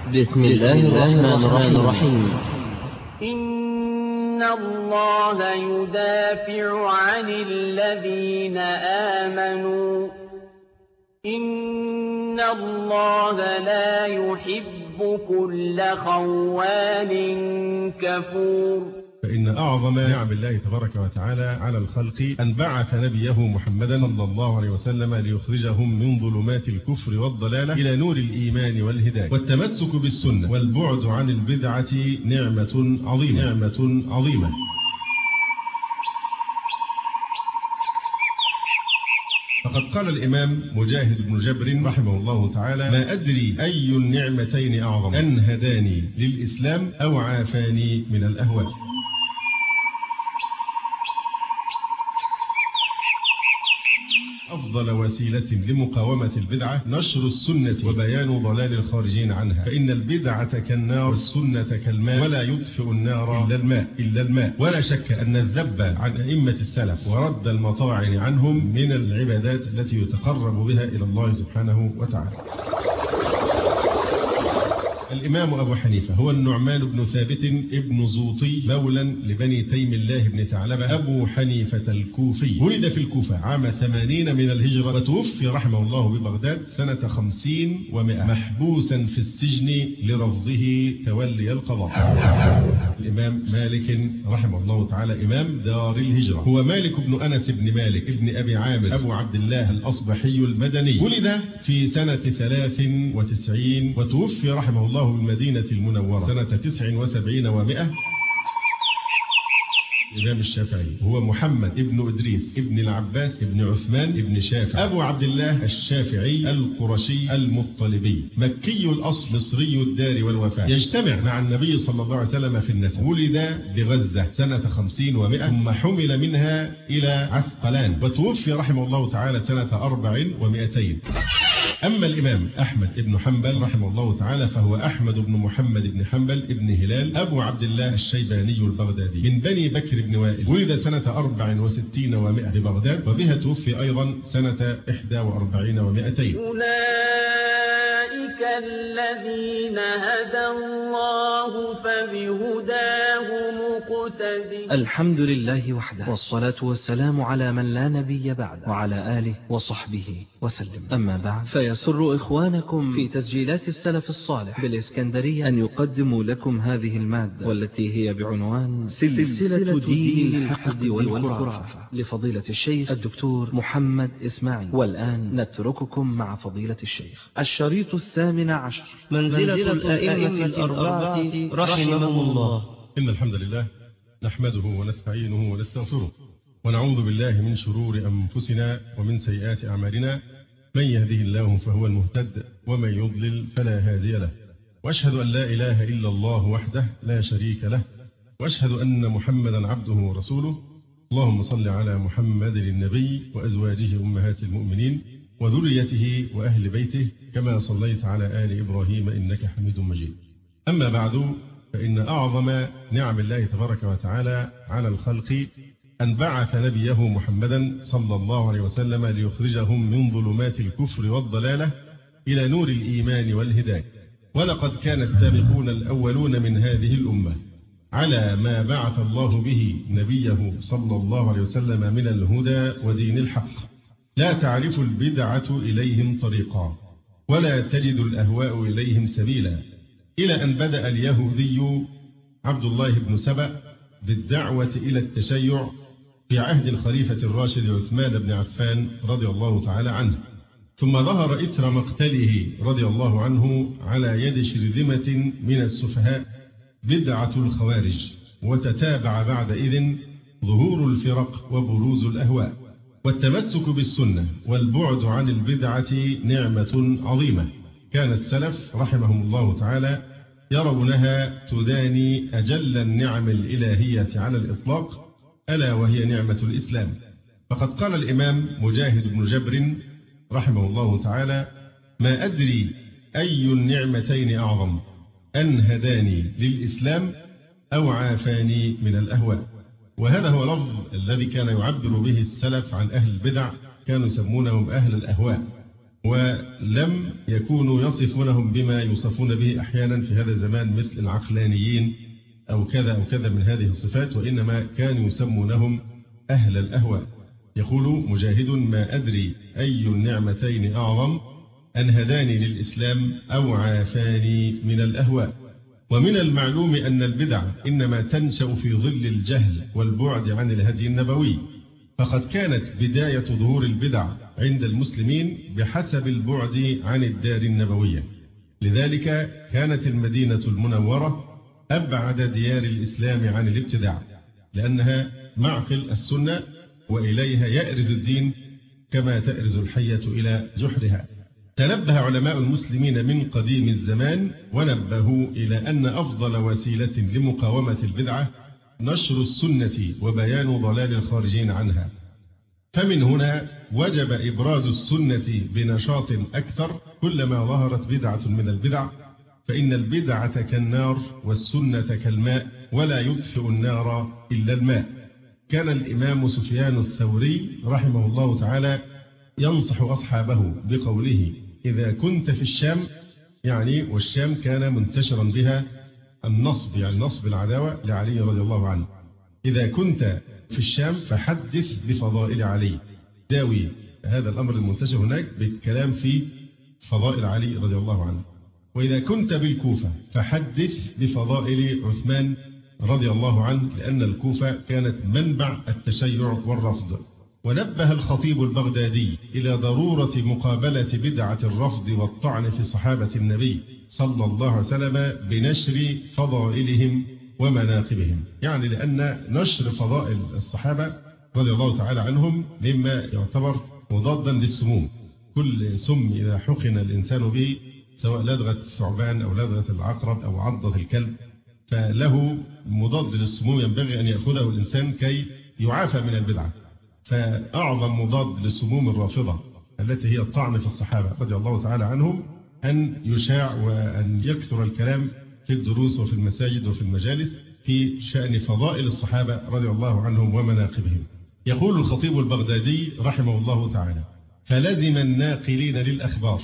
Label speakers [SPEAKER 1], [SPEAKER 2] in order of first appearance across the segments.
[SPEAKER 1] بسم الله الرحمن الرحيم.
[SPEAKER 2] إن الله يدافع عن الذين آمنوا إن الله لا يحب كل خوان كفور.
[SPEAKER 3] فإن أعظم نعم الله تبارك وتعالى على الخلق أن بعث نبيه محمدا صلى الله عليه وسلم ليخرجهم من ظلمات الكفر والضلالة إلى نور الإيمان والهداية. والتمسك بالسنة والبعد عن البدعة نعمة عظيمة. فقد قال الإمام مجاهد بن جبر رحمه الله تعالى: ما أدري أي النعمتين أعظم، أن هداني للإسلام أو عافاني من الأهواء. أفضل وسيلة لمقاومة البدعة نشر السنة وبيان ضلال الخارجين عنها، فإن البدعة كالنار والسنة كالماء ولا يطفئ النار إلا الماء. ولا شك أن الذب عن أئمة السلف ورد المطاعن عنهم من العبادات التي يتقرب بها إلى الله سبحانه وتعالى. الإمام أبو حنيفة هو النعمان بن ثابت ابن زوطي مولى لبني تيم الله بن ثعلبة أبو حنيفة الكوفي. ولد في الكوفة عام 80 من الهجرة، وتوفي رحمه الله ببغداد سنة 50 و100، محبوسا في السجن لرفضه تولي القضاء. الإمام مالك رحمه الله تعالى إمام دار الهجرة، هو مالك بن أنس بن مالك ابن أبي عامر أبو عبد الله الأصبحي المدني. ولد في سنة 93 وتوفي رحمه الله بالمدينة المنورة سنة 79 و100. الإمام الشافعي هو محمد ابن إدريس ابن العباس ابن عثمان ابن شافع أبو عبد الله الشافعي القرشي المطلبي، مكي الأصل مصري الدار والوفاة، يجتمع مع النبي صلى الله عليه وسلم في النسب. ولد بغزة سنة 50 و100، ثم حمل منها إلى عسقلان، وتوفي رحمه الله تعالى سنة 4 و200. أما الإمام أحمد بن حنبل رحمه الله تعالى فهو أحمد بن محمد بن حنبل بن هلال أبو عبد الله الشيباني البغدادي من بني بكر بن وائل. ولد سنة 64 و100 ببغداد، وبها توفي أيضا سنة 41 و200.
[SPEAKER 2] أولئك الذين هدى الله فبهداه مقتدي.
[SPEAKER 1] الحمد لله وحده، والصلاة والسلام على من لا نبي بعده، وعلى آله وصحبه وسلم. أما بعد، فيسر إخوانكم في تسجيلات السلف الصالح بالإسكندرية أن يقدموا لكم هذه المادة، والتي هي بعنوان سلسلة دين الحقد والخرافة لفضيلة الشيخ الدكتور محمد إسماعيل. والآن نترككم مع فضيلة الشيخ. الشريط 18:
[SPEAKER 4] منزلة الأئمة الأربعة رحمهم الله.
[SPEAKER 3] إن الحمد لله نحمده ونستعينه ونستغفره، ونعوذ بالله من شرور أنفسنا ومن سيئات أعمالنا. من يهده الله فهو المهتد، ومن يضلل فلا هادي له. وأشهد أن لا إله إلا الله وحده لا شريك له، وأشهد أن محمدا عبده ورسوله. اللهم صل على محمد النبي وأزواجه أمهات المؤمنين وذريته وأهل بيته كما صليت على آل إبراهيم إنك حميد مجيد. أما بعد، فإن أعظم نعم الله تبارك وتعالى على الخلق أن بعث نبيه محمدا صلى الله عليه وسلم ليخرجهم من ظلمات الكفر والضلالة إلى نور الإيمان والهداية. ولقد كان السابقون الأولون من هذه الأمة على ما بعث الله به نبيه صلى الله عليه وسلم من الهدى ودين الحق، لا تعرف البدعة إليهم طريقا، ولا تجد الأهواء إليهم سبيلا، إلى أن بدأ اليهودي عبد الله بن سبأ بالدعوة إلى التشيع في عهد الخليفة الراشد عثمان بن عفان رضي الله تعالى عنه، ثم ظهر إثر مقتله رضي الله عنه على يد شرذمة من السفهاء بدعة الخوارج، وتتابع بعدئذ ظهور الفرق وبروز الأهواء. والتمسك بالسنة والبعد عن البدعة نعمة عظيمة، كان السلف رحمهم الله تعالى يرونها تداني أجل النعم الإلهية على الإطلاق، ألا وهي نعمة الإسلام. فقد قال الإمام مجاهد بن جبر رحمه الله تعالى: ما أدري أي النعمتين أعظم، أن هداني للإسلام أو عافاني من الأهواء. وهذا هو لفظ الذي كان يعبر به السلف عن أهل البدع، كانوا يسمونهم أهل الأهواء. ولم يكونوا يصفونهم بما يوصفون به أحيانا في هذا الزمان مثل العقلانيين أو كذا أو كذا من هذه الصفات، وإنما كانوا يسمونهم أهل الأهواء. يقول مجاهد: ما أدري أي النعمتين أعظم، أن هداني للإسلام أو عافاني من الأهواء. ومن المعلوم أن البدع إنما تنشأ في ظل الجهل والبعد عن الهدي النبوي، فقد كانت بداية ظهور البدع عند المسلمين بحسب البعد عن الدار النبوية. لذلك كانت المدينة المنورة أبعد ديار الإسلام عن الابتداع، لأنها معقل السنة وإليها يأرز الدين كما تأرز الحية إلى جحرها. تنبه علماء المسلمين من قديم الزمان ونبهوا إلى أن أفضل وسيلة لمقاومة البدعة نشر السنة وبيان ضلال الخارجين عنها. فمن هنا وجب إبراز السنة بنشاط أكثر كلما ظهرت بدعة من البدع، فإن البدعة كالنار والسنة كالماء ولا يطفئ النار إلا الماء. كان الإمام سفيان الثوري رحمه الله تعالى ينصح أصحابه بقوله: إذا كنت في الشام، يعني والشام كان منتشرا بها النصب، يعني نصب العداوة لعلي رضي الله عنه. إذا كنت في الشام فحدث بفضائل علي، داوي هذا الأمر المنتشر هناك بالكلام في فضائل علي رضي الله عنه. وإذا كنت بالكوفة فحدث بفضائل عثمان رضي الله عنه، لأن الكوفة كانت منبع التشيع والرفض. ونبه الخطيب البغدادي إلى ضرورة مقابلة بدعة الرفض والطعن في صحابة النبي صلى الله عليه وسلم بنشر فضائلهم ومناقبهم، يعني لأن نشر فضائل الصحابة رضي الله تعالى عنهم مما يعتبر مضادا للسموم. كل سم إذا حقن الإنسان به، سواء لدغة الثعبان أو لدغة العقرب أو عضة الكلب، فله مضاد للسموم ينبغي أن يأخذه الإنسان كي يعافى من البدعة. فأعظم مضاد للسموم الرافضة التي هي الطعن في الصحابة رضي الله تعالى عنهم أن يشاع وأن يكثر الكلام في الدروس وفي المساجد وفي المجالس في شأن فضائل الصحابة رضي الله عنهم ومناقبهم. يقول الخطيب البغدادي رحمه الله تعالى: فلزم الناقلين للأخبار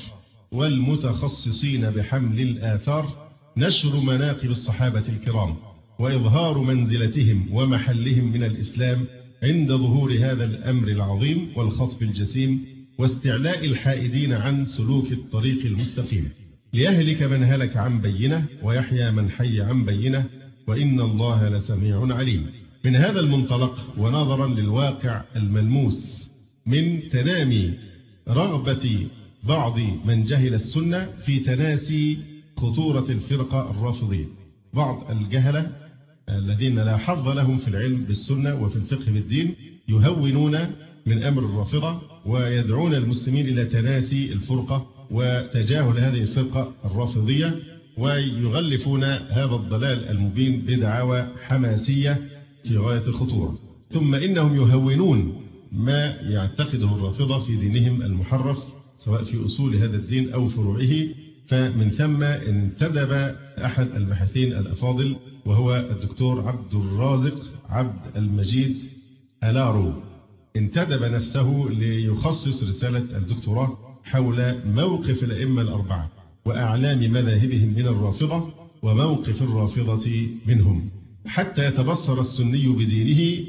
[SPEAKER 3] والمتخصصين بحمل الآثار نشر مناقب الصحابة الكرام وإظهار منزلتهم ومحلهم من الإسلام عند ظهور هذا الأمر العظيم والخطب الجسيم، واستعلاء الحائدين عن سلوك الطريق المستقيم، ليهلك من هلك عن بينه ويحيى من حي عن بينه، وإن الله لسميع عليم. من هذا المنطلق ونظرا للواقع الملموس من تنامي رغبة بعض من جهل السنة في تناسي خطورة الفرقة الرافضية، بعض الجهلة الذين لا حظ لهم في العلم بالسنة وفي الفقه بالدين يهونون من أمر الرافضة ويدعون المسلمين إلى تناسي الفرقة وتجاهل هذه الفرقة الرافضية، ويغلفون هذا الضلال المبين بدعاوى حماسية في غاية الخطورة. ثم إنهم يهونون ما يعتقده الرافضة في دينهم المحرف سواء في أصول هذا الدين أو فروعه. فمن ثم انتدب أحد الباحثين الأفاضل وهو الدكتور عبد الرازق عبد المجيد ألارو، انتدب نفسه ليخصص رسالة الدكتوراه حول موقف الأئمة الأربعة وأعلام مذاهبهم من الرافضة وموقف الرافضة منهم، حتى يتبصر السني بدينه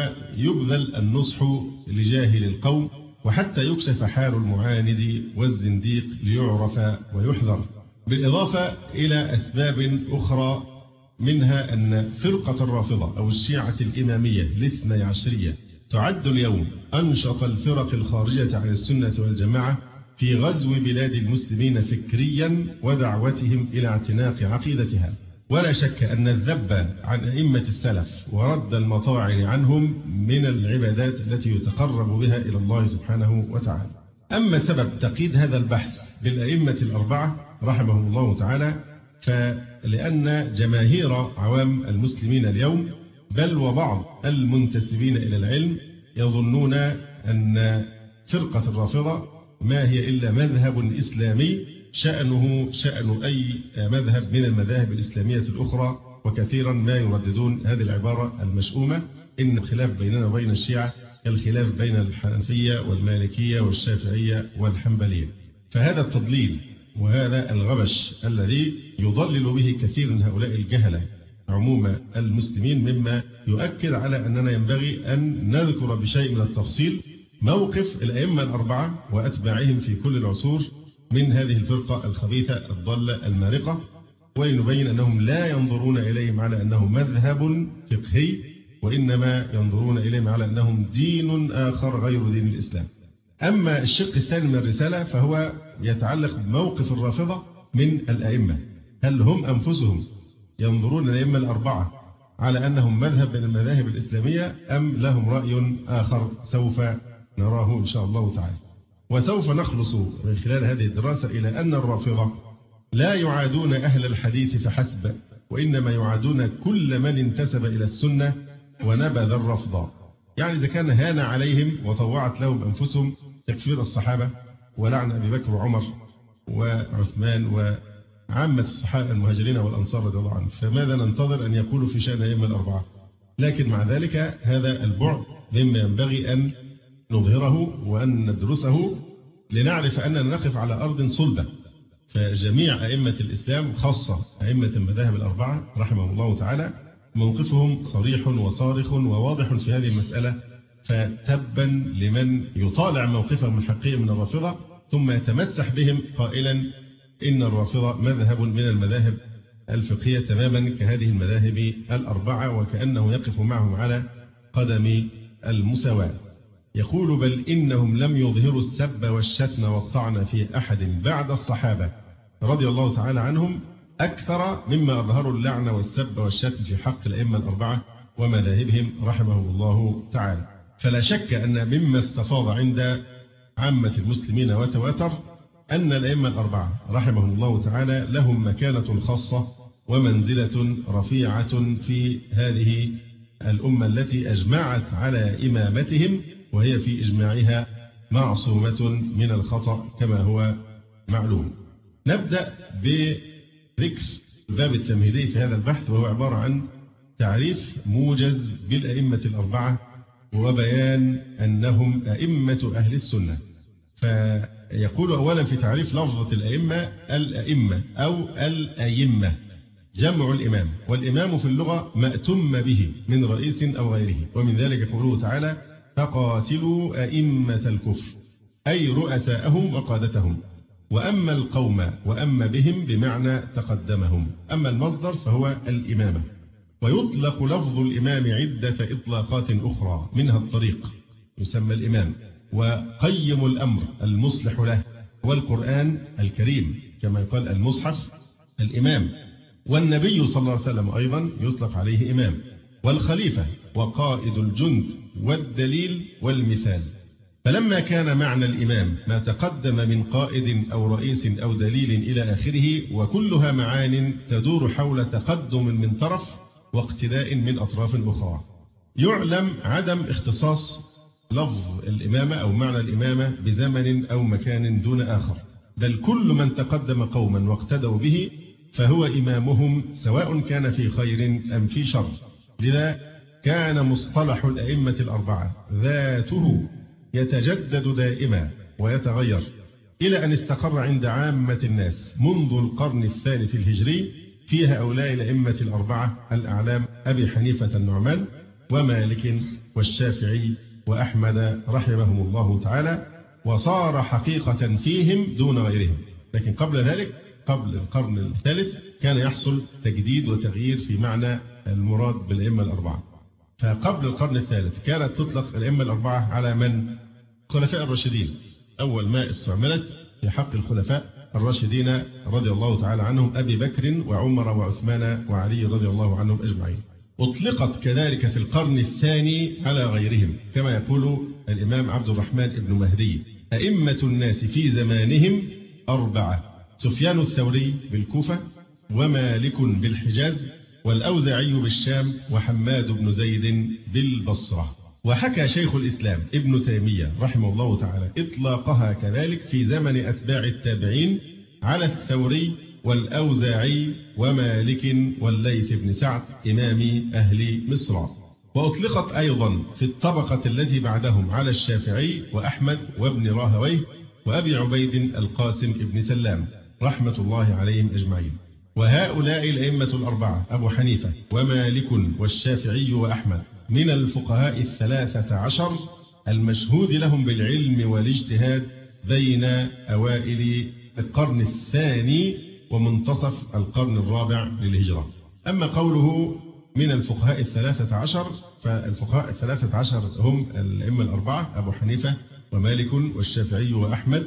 [SPEAKER 3] ويبذل النصح لجاهل القوم، وحتى يكشف حال المعاند والزنديق ليعرف ويحذر. بالإضافة إلى أسباب أخرى، منها أن فرقة الرافضة أو الشيعة الإمامية الاثني عشرية تعد اليوم أنشط الفرق الخارجة عن السنة والجماعة في غزو بلاد المسلمين فكريا ودعوتهم إلى اعتناق عقيدتها. ولا شك أن الذب عن أئمة السلف ورد المطاعن عنهم من العبادات التي يتقرب بها إلى الله سبحانه وتعالى. أما سبب تقييد هذا البحث بالأئمة الأربعة رحمهم الله تعالى، فلأن جماهير عوام المسلمين اليوم بل وبعض المنتسبين إلى العلم يظنون أن فرقة الرافضة ما هي إلا مذهب إسلامي شأنه شأن أي مذهب من المذاهب الإسلامية الأخرى، وكثيرا ما يرددون هذه العبارة المشؤومة: إن الخلاف بيننا وبين الشيعة كالخلاف بين الحنفية والمالكية والشافعية والحنبلية. فهذا التضليل وهذا الغبش الذي يضلل به كثير من هؤلاء الجهلة عموم المسلمين مما يؤكد على أننا ينبغي أن نذكر بشيء من التفصيل موقف الأئمة الأربعة وأتباعهم في كل العصور من هذه الفرقة الخبيثة الضالة المارقة، ولنبين أنهم لا ينظرون إليهم على أنهم مذهب فقهي، وإنما ينظرون إليهم على أنهم دين آخر غير دين الإسلام. أما الشق الثاني من الرسالة فهو يتعلق بموقف الرافضة من الأئمة. هل هم أنفسهم ينظرون الأئمة الأربعة على أنهم مذهب من المذاهب الإسلامية أم لهم رأي آخر؟ سوف نراه إن شاء الله تعالى. وسوف نخلص من خلال هذه الدراسة إلى أن الرافضة لا يعادون أهل الحديث فحسب، وإنما يعادون كل من انتسب إلى السنة ونبذ الرفض. يعني إذا كان هان عليهم وطوعت لهم أنفسهم تكفير الصحابة ولعن أبي بكر وعمر وعثمان وعامة الصحابة المهاجرين والأنصار رضي الله عنهم، فماذا ننتظر أن يقولوا في شأن الأئمة الأربعة؟ لكن مع ذلك هذا البعد مما ينبغي أن نظهره وأن ندرسه لنعرف أننا نقف على أرض صلبة. فجميع أئمة الإسلام خاصة أئمة المذاهب الأربعة رحمهم الله تعالى موقفهم صريح وصارخ وواضح في هذه المسألة، فتبا لمن يطالع موقفهم الحقيقي من الرافضة ثم يتمسح بهم قائلا إن الرافضة مذهب من المذاهب الفقهية تماما كهذه المذاهب الأربعة، وكأنه يقف معهم على قدم المساواة. يقول بل إنهم لم يظهروا السب والشتم والطعن في أحد بعد الصحابة رضي الله تعالى عنهم أكثر مما أظهروا اللعن والسب والشتم في حق الأئمة الأربعة ومذاهبهم رحمهم الله تعالى. فلا شك أن مما استفاض عند عامة المسلمين وتواتر أن الأئمة الأربعة رحمهم الله تعالى لهم مكانة خاصة ومنزلة رفيعة في هذه الأمة التي أجمعت على إمامتهم، وهي في إجماعها معصومة من الخطأ كما هو معلوم. نبدأ بذكر الباب التمهيدي في هذا البحث، وهو عبارة عن تعريف موجز بالأئمة الأربعة وبيان أنهم أئمة أهل السنة. فيقول أولا في تعريف لفظة الأئمة الأئمة أو الأئمة جمع الإمام، والإمام في اللغة ما أتم به من رئيس أو غيره، ومن ذلك قوله تعالى فقاتلوا أئمة الكفر أي رؤساءهم وقادتهم، وأما القوم وأما بهم بمعنى تقدمهم. أما المصدر فهو الإمامة. ويطلق لفظ الإمام عدة إطلاقات أخرى، منها الطريق يسمى الإمام، وقيم الأمر المصلح له، والقرآن الكريم كما يقال المصحف الإمام، والنبي صلى الله عليه وسلم أيضا يطلق عليه إمام، والخليفة وقائد الجند والدليل والمثال. فلما كان معنى الإمام ما تقدم من قائد أو رئيس أو دليل إلى آخره، وكلها معان تدور حول تقدم من طرف واقتداء من أطراف أخرى، يعلم عدم اختصاص لفظ الإمامة أو معنى الإمامة بزمن أو مكان دون آخر، بل كل من تقدم قوما واقتدوا به فهو إمامهم سواء كان في خير أم في شر. لذا كان مصطلح الأئمة الأربعة ذاته يتجدد دائما ويتغير إلى أن استقر عند عامة الناس منذ القرن الثالث الهجري في هؤلاء الأئمة الأربعة الأعلام أبي حنيفة النعمان ومالك والشافعي وأحمد رحمهم الله تعالى، وصار حقيقة فيهم دون غيرهم. لكن قبل ذلك قبل القرن الثالث كان يحصل تجديد وتغيير في معنى المراد بالأئمة الأربعة. فقبل القرن الثالث كانت تطلق الأئمة الأربعة على من؟ خلفاء الراشدين. أول ما استعملت في حق الخلفاء الراشدين رضي الله تعالى عنهم أبي بكر وعمر وعثمان وعلي رضي الله عنهم أجمعين. أطلقت كذلك في القرن الثاني على غيرهم، كما يقول الإمام عبد الرحمن بن مهدي أئمة الناس في زمانهم أربعة: سفيان الثوري بالكوفة، ومالك بالحجاز، والأوزاعي بالشام، وحماد بن زيد بالبصرة. وحكى شيخ الإسلام ابن تيمية رحمه الله تعالى إطلاقها كذلك في زمن أتباع التابعين على الثوري والأوزاعي ومالك والليث بن سعد إمام أهل مصر. وأطلقت أيضا في الطبقة التي بعدهم على الشافعي وأحمد وابن راهويه وأبي عبيد القاسم بن سلام رحمة الله عليهم أجمعين. وهؤلاء الأئمة الأربعة أبو حنيفة ومالك والشافعي وأحمد من الفقهاء 13 المشهود لهم بالعلم والاجتهاد بين أوائل القرن الثاني ومنتصف القرن الرابع للهجرة. أما قوله من الفقهاء 13 فالفقهاء 13 هم الأئمة الأربعة أبو حنيفة ومالك والشافعي وأحمد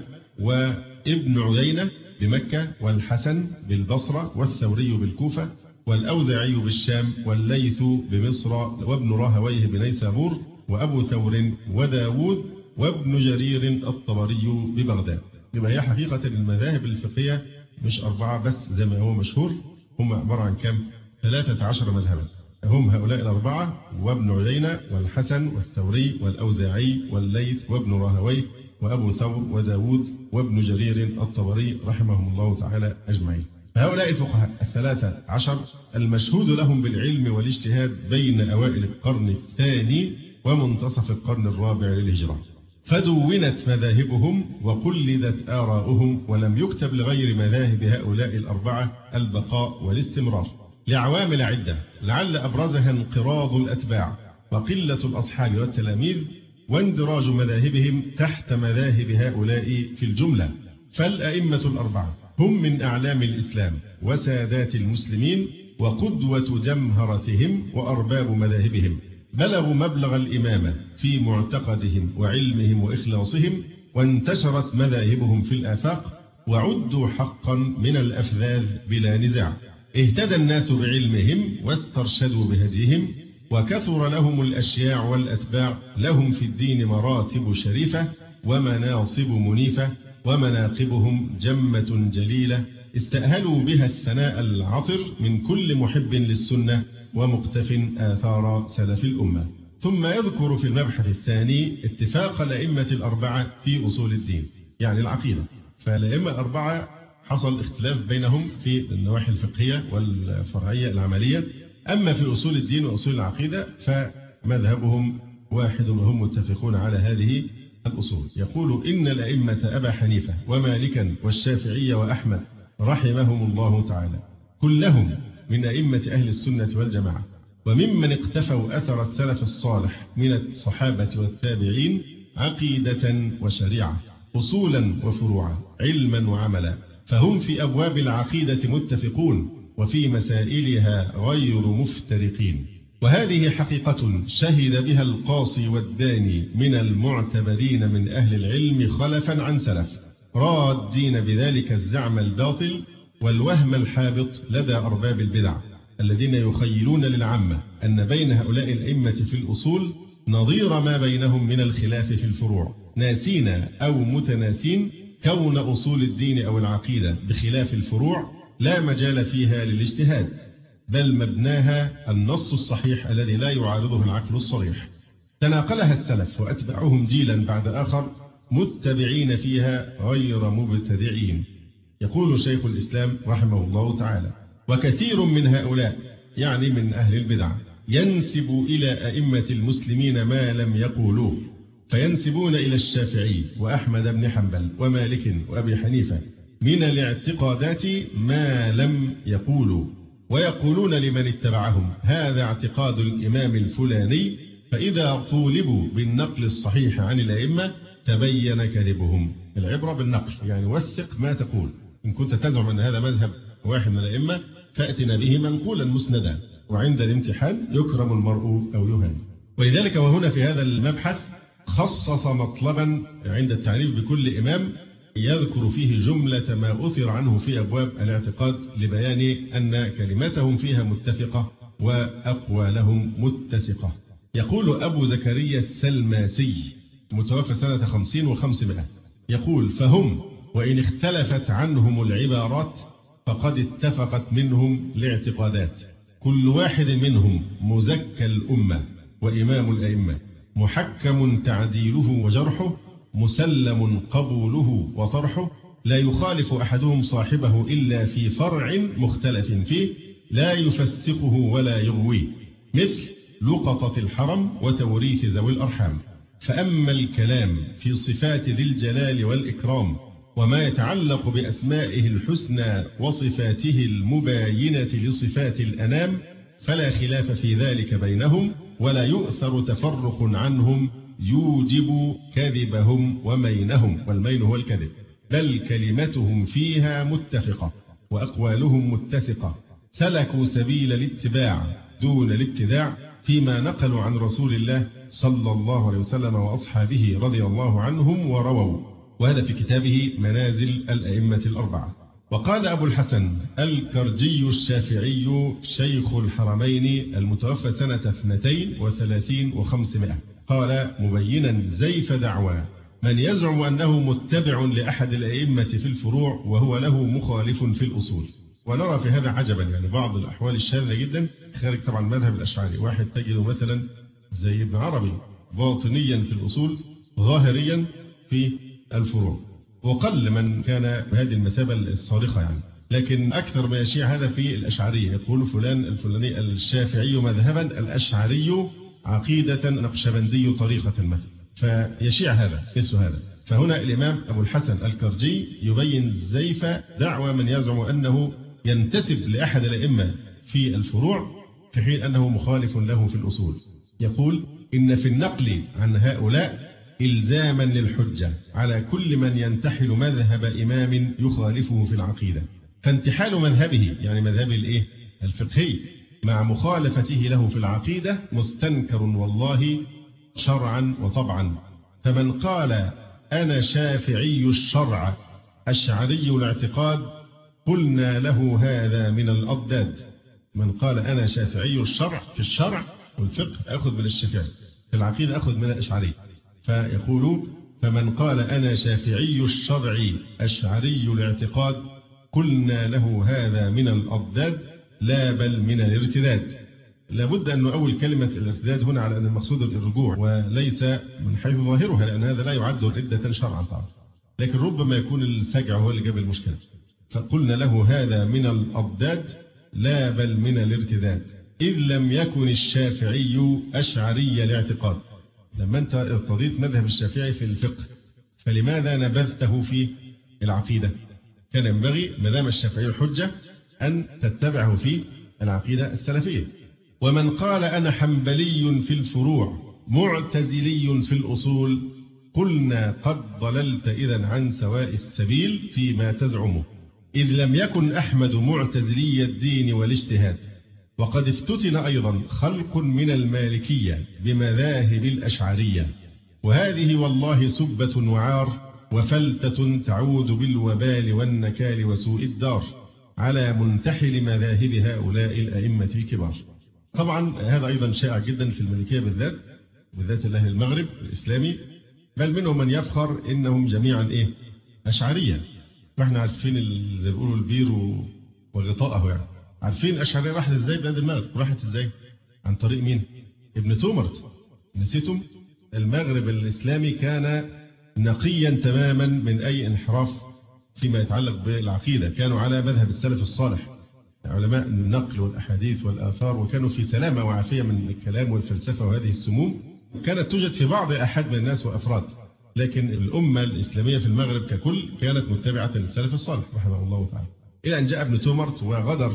[SPEAKER 3] وابن عيينة بمكة والحسن بالبصرة والثوري بالكوفة والأوزاعي بالشام والليث بمصر وابن راهويه بنيسابور وأبو ثور وداود وابن جرير الطبري ببغداد. يبقى هي حقيقة المذاهب الفقهية مش 4 بس زي ما هو مشهور، هم عبارة عن كم؟ 13 مذهبا، هم هؤلاء الأربعة وابن عيينة والحسن والثوري والأوزاعي والليث وابن راهويه وأبو ثور وداود وابن جرير الطبري رحمهم الله تعالى أجمعين. هؤلاء الفقهاء 13 المشهود لهم بالعلم والاجتهاد بين أوائل القرن الثاني ومنتصف القرن الرابع للهجرة، فدونت مذاهبهم وقلدت آراؤهم ولم يكتب لغير مذاهب هؤلاء الأربعة البقاء والاستمرار لعوامل عدة، لعل أبرزها انقراض الأتباع وقلة الأصحاب والتلاميذ واندراج مذاهبهم تحت مذاهب هؤلاء في الجملة. فالأئمة الأربعة هم من أعلام الإسلام وسادات المسلمين وقدوة جمهرتهم وأرباب مذاهبهم، بلغوا مبلغ الإمامة في معتقدهم وعلمهم وإخلاصهم، وانتشرت مذاهبهم في الآفاق وعدوا حقا من الأفذاذ بلا نزاع. اهتدى الناس بعلمهم واسترشدوا بهديهم، وكثر لهم الأشياع والأتباع، لهم في الدين مراتب شريفة ومناصب منيفة ومناقبهم جمة جليلة استأهلوا بها الثناء العطر من كل محب للسنة ومقتف آثار سلف الأمة. ثم يذكر في المبحث الثاني اتفاق الأئمة الأربعة في أصول الدين، يعني العقيدة. فالأئمة الأربعة حصل اختلاف بينهم في النواحي الفقهية والفرعية العملية، أما في أصول الدين وأصول العقيدة فمذهبهم واحد وهم متفقون على هذه الأصول. يقول إن الأئمة أبا حنيفة ومالكا والشافعي وأحمد رحمهم الله تعالى كلهم من أئمة أهل السنة والجماعة، وممن اقتفوا أثر السلف الصالح من الصحابة والتابعين عقيدة وشريعة، أصولا وفروعا، علما وعملا، فهم في أبواب العقيدة متفقون وفي مسائلها غير مفترقين. وهذه حقيقة شهد بها القاصي والداني من المعتبرين من أهل العلم خلفا عن سلف، رادين بذلك الزعم الباطل والوهم الحابط لدى أرباب البدع الذين يخيلون للعامة أن بين هؤلاء الأئمة في الأصول نظير ما بينهم من الخلاف في الفروع، ناسين أو متناسين كون أصول الدين أو العقيدة بخلاف الفروع لا مجال فيها للاجتهاد، بل مبناها النص الصحيح الذي لا يعارضه العقل الصريح. تناقلها السلف وأتبعهم جيلا بعد آخر متبعين فيها غير مبتدعين. يقول شيخ الإسلام رحمه الله تعالى: وكثير من هؤلاء يعني من أهل البدع ينسب إلى أئمة المسلمين ما لم يقولوه، فينسبون إلى الشافعي وأحمد بن حنبل ومالك وأبي حنيفة من الاعتقادات ما لم يقولوا، ويقولون لمن اتبعهم هذا اعتقاد الإمام الفلاني، فإذا طولبوا بالنقل الصحيح عن الأئمة تبين كذبهم. العبرة بالنقل، يعني وثق ما تقول، إن كنت تزعم أن هذا مذهب واحد من الأئمة فأتنا به منقولا مسندا، وعند الامتحان يكرم المرء أو يهان. ولذلك وهنا في هذا المبحث خصص مطلبا عند التعريف بكل إمام يذكر فيه جملة ما أثر عنه في أبواب الاعتقاد لبيان أن كلماتهم فيها متفقة وأقوالهم متسقة. يقول أبو زكريا السلماسي متوفى سنة 50 و500، يقول: فهم وإن اختلفت عنهم العبارات فقد اتفقت منهم الاعتقادات، كل واحد منهم مزكى الأمة وإمام الأئمة، محكم تعديله وجرحه، مسلم قبوله وطرحه، لا يخالف أحدهم صاحبه إلا في فرع مختلف فيه، لا يفسقه ولا يغويه، مثل لقطة الحرم وتوريث ذوي الأرحام. فأما الكلام في صفات ذي الجلال والإكرام وما يتعلق بأسمائه الحسنى وصفاته المباينة لصفات الأنام فلا خلاف في ذلك بينهم، ولا يؤثر تفرق عنهم يوجب كذبهم ومينهم، والمين هو الكذب، بل كلمتهم فيها متفقة وأقوالهم متسقة، سلكوا سبيل الاتباع دون الابتداع فيما نقلوا عن رسول الله صلى الله عليه وسلم وأصحابه رضي الله عنهم ورووا، وهذا في كتابه منازل الأئمة الأربعة. وقال أبو الحسن الكرجي الشافعي شيخ الحرمين المتوفى سنة 32 و500، قال مبينا زيف دعوى من يزعم أنه متبع لأحد الأئمة في الفروع وهو له مخالف في الأصول. ونرى في هذا عجبا، يعني بعض الأحوال الشاذة جدا خارج طبعا مذهب الأشعري، واحد تجده مثلا زي ابن عربي باطنيا في الأصول ظاهريا في الفروع، وقل من كان بهذه المثابة الصارخة يعني. لكن أكثر ما يشيع هذا في الأشعرية، يقول فلان الفلاني الشافعي مذهبا، الأشعري عقيدة، نقشبندي طريقة المذهب، فيشيع هذا مثل هذا. فهنا الإمام أبو الحسن الكرجي يبين زيف دعوى من يزعم أنه ينتسب لأحد الأئمة في الفروع في حين أنه مخالف له في الأصول. يقول إن في النقل عن هؤلاء إلزاما للحجة على كل من ينتحل مذهب إمام يخالفه في العقيدة، فانتحال مذهبه يعني مذهب الفقهي مع مخالفته له في العقيدة مستنكر والله شرعا وطبعا. فمن قال أنا شافعي الشرع أشعري الاعتقاد قلنا له هذا من الأضداد. من قال أنا شافعي الشرع في الشرع والفقه أخذ من الشافعي، في العقيدة أخذ من الأشعري. فيقول فمن قال أنا شافعي الشرع أشعري الاعتقاد قلنا له هذا من الأضداد لا بل من الارتداد. لابد أن نؤول كلمة الارتداد هنا على أن المقصود الرجوع وليس من حيث ظاهرها، لأن هذا لا يعد ردة شرعا طبعا، لكن ربما يكون السجع هو اللي جاب المشكلة. فقلنا له هذا من الأضداد لا بل من الارتداد إذ لم يكن الشافعي أشعري الاعتقاد. لما أنت ارتضيت مذهب الشافعي في الفقه فلماذا نبذته في العقيدة؟ كان ينبغي ما دام الشافعي الحجة أن تتبعه في العقيدة السلفية. ومن قال أنا حنبلي في الفروع معتزلي في الأصول قلنا قد ضللت إذا عن سواء السبيل فيما تزعمه إذ لم يكن أحمد معتزلي الدين والاجتهاد، وقد افتتن أيضا خلق من المالكية بمذاهب الأشعرية، وهذه والله سبة وعار وفلتة تعود بالوبال والنكال وسوء الدار على منتحل مذاهب هؤلاء الأئمة الكبار. طبعا هذا أيضا شائع جدا في المالكية بالذات أهل المغرب الإسلامي، بل منهم من يفخر إنهم جميعا أشعرية. واحنا عارفين زي بيقولوا البير وغطاءه، يعني عارفين الأشعرية راحت ازاي بلاد المغرب، راحت ازاي عن طريق مين؟ ابن تومرت. نسيتم؟ المغرب الإسلامي كان نقيا تماما من أي انحراف فيما يتعلق بالعقيدة، كانوا على مذهب السلف الصالح علماء النقل والأحاديث والآثار، وكانوا في سلامة وعافية من الكلام والفلسفة وهذه السموم، كانت توجد في بعض أحد من الناس وأفراد، لكن الأمة الإسلامية في المغرب ككل كانت متبعة للسلف الصالح رحمه الله تعالى، إلى أن جاء ابن تومرت وغدر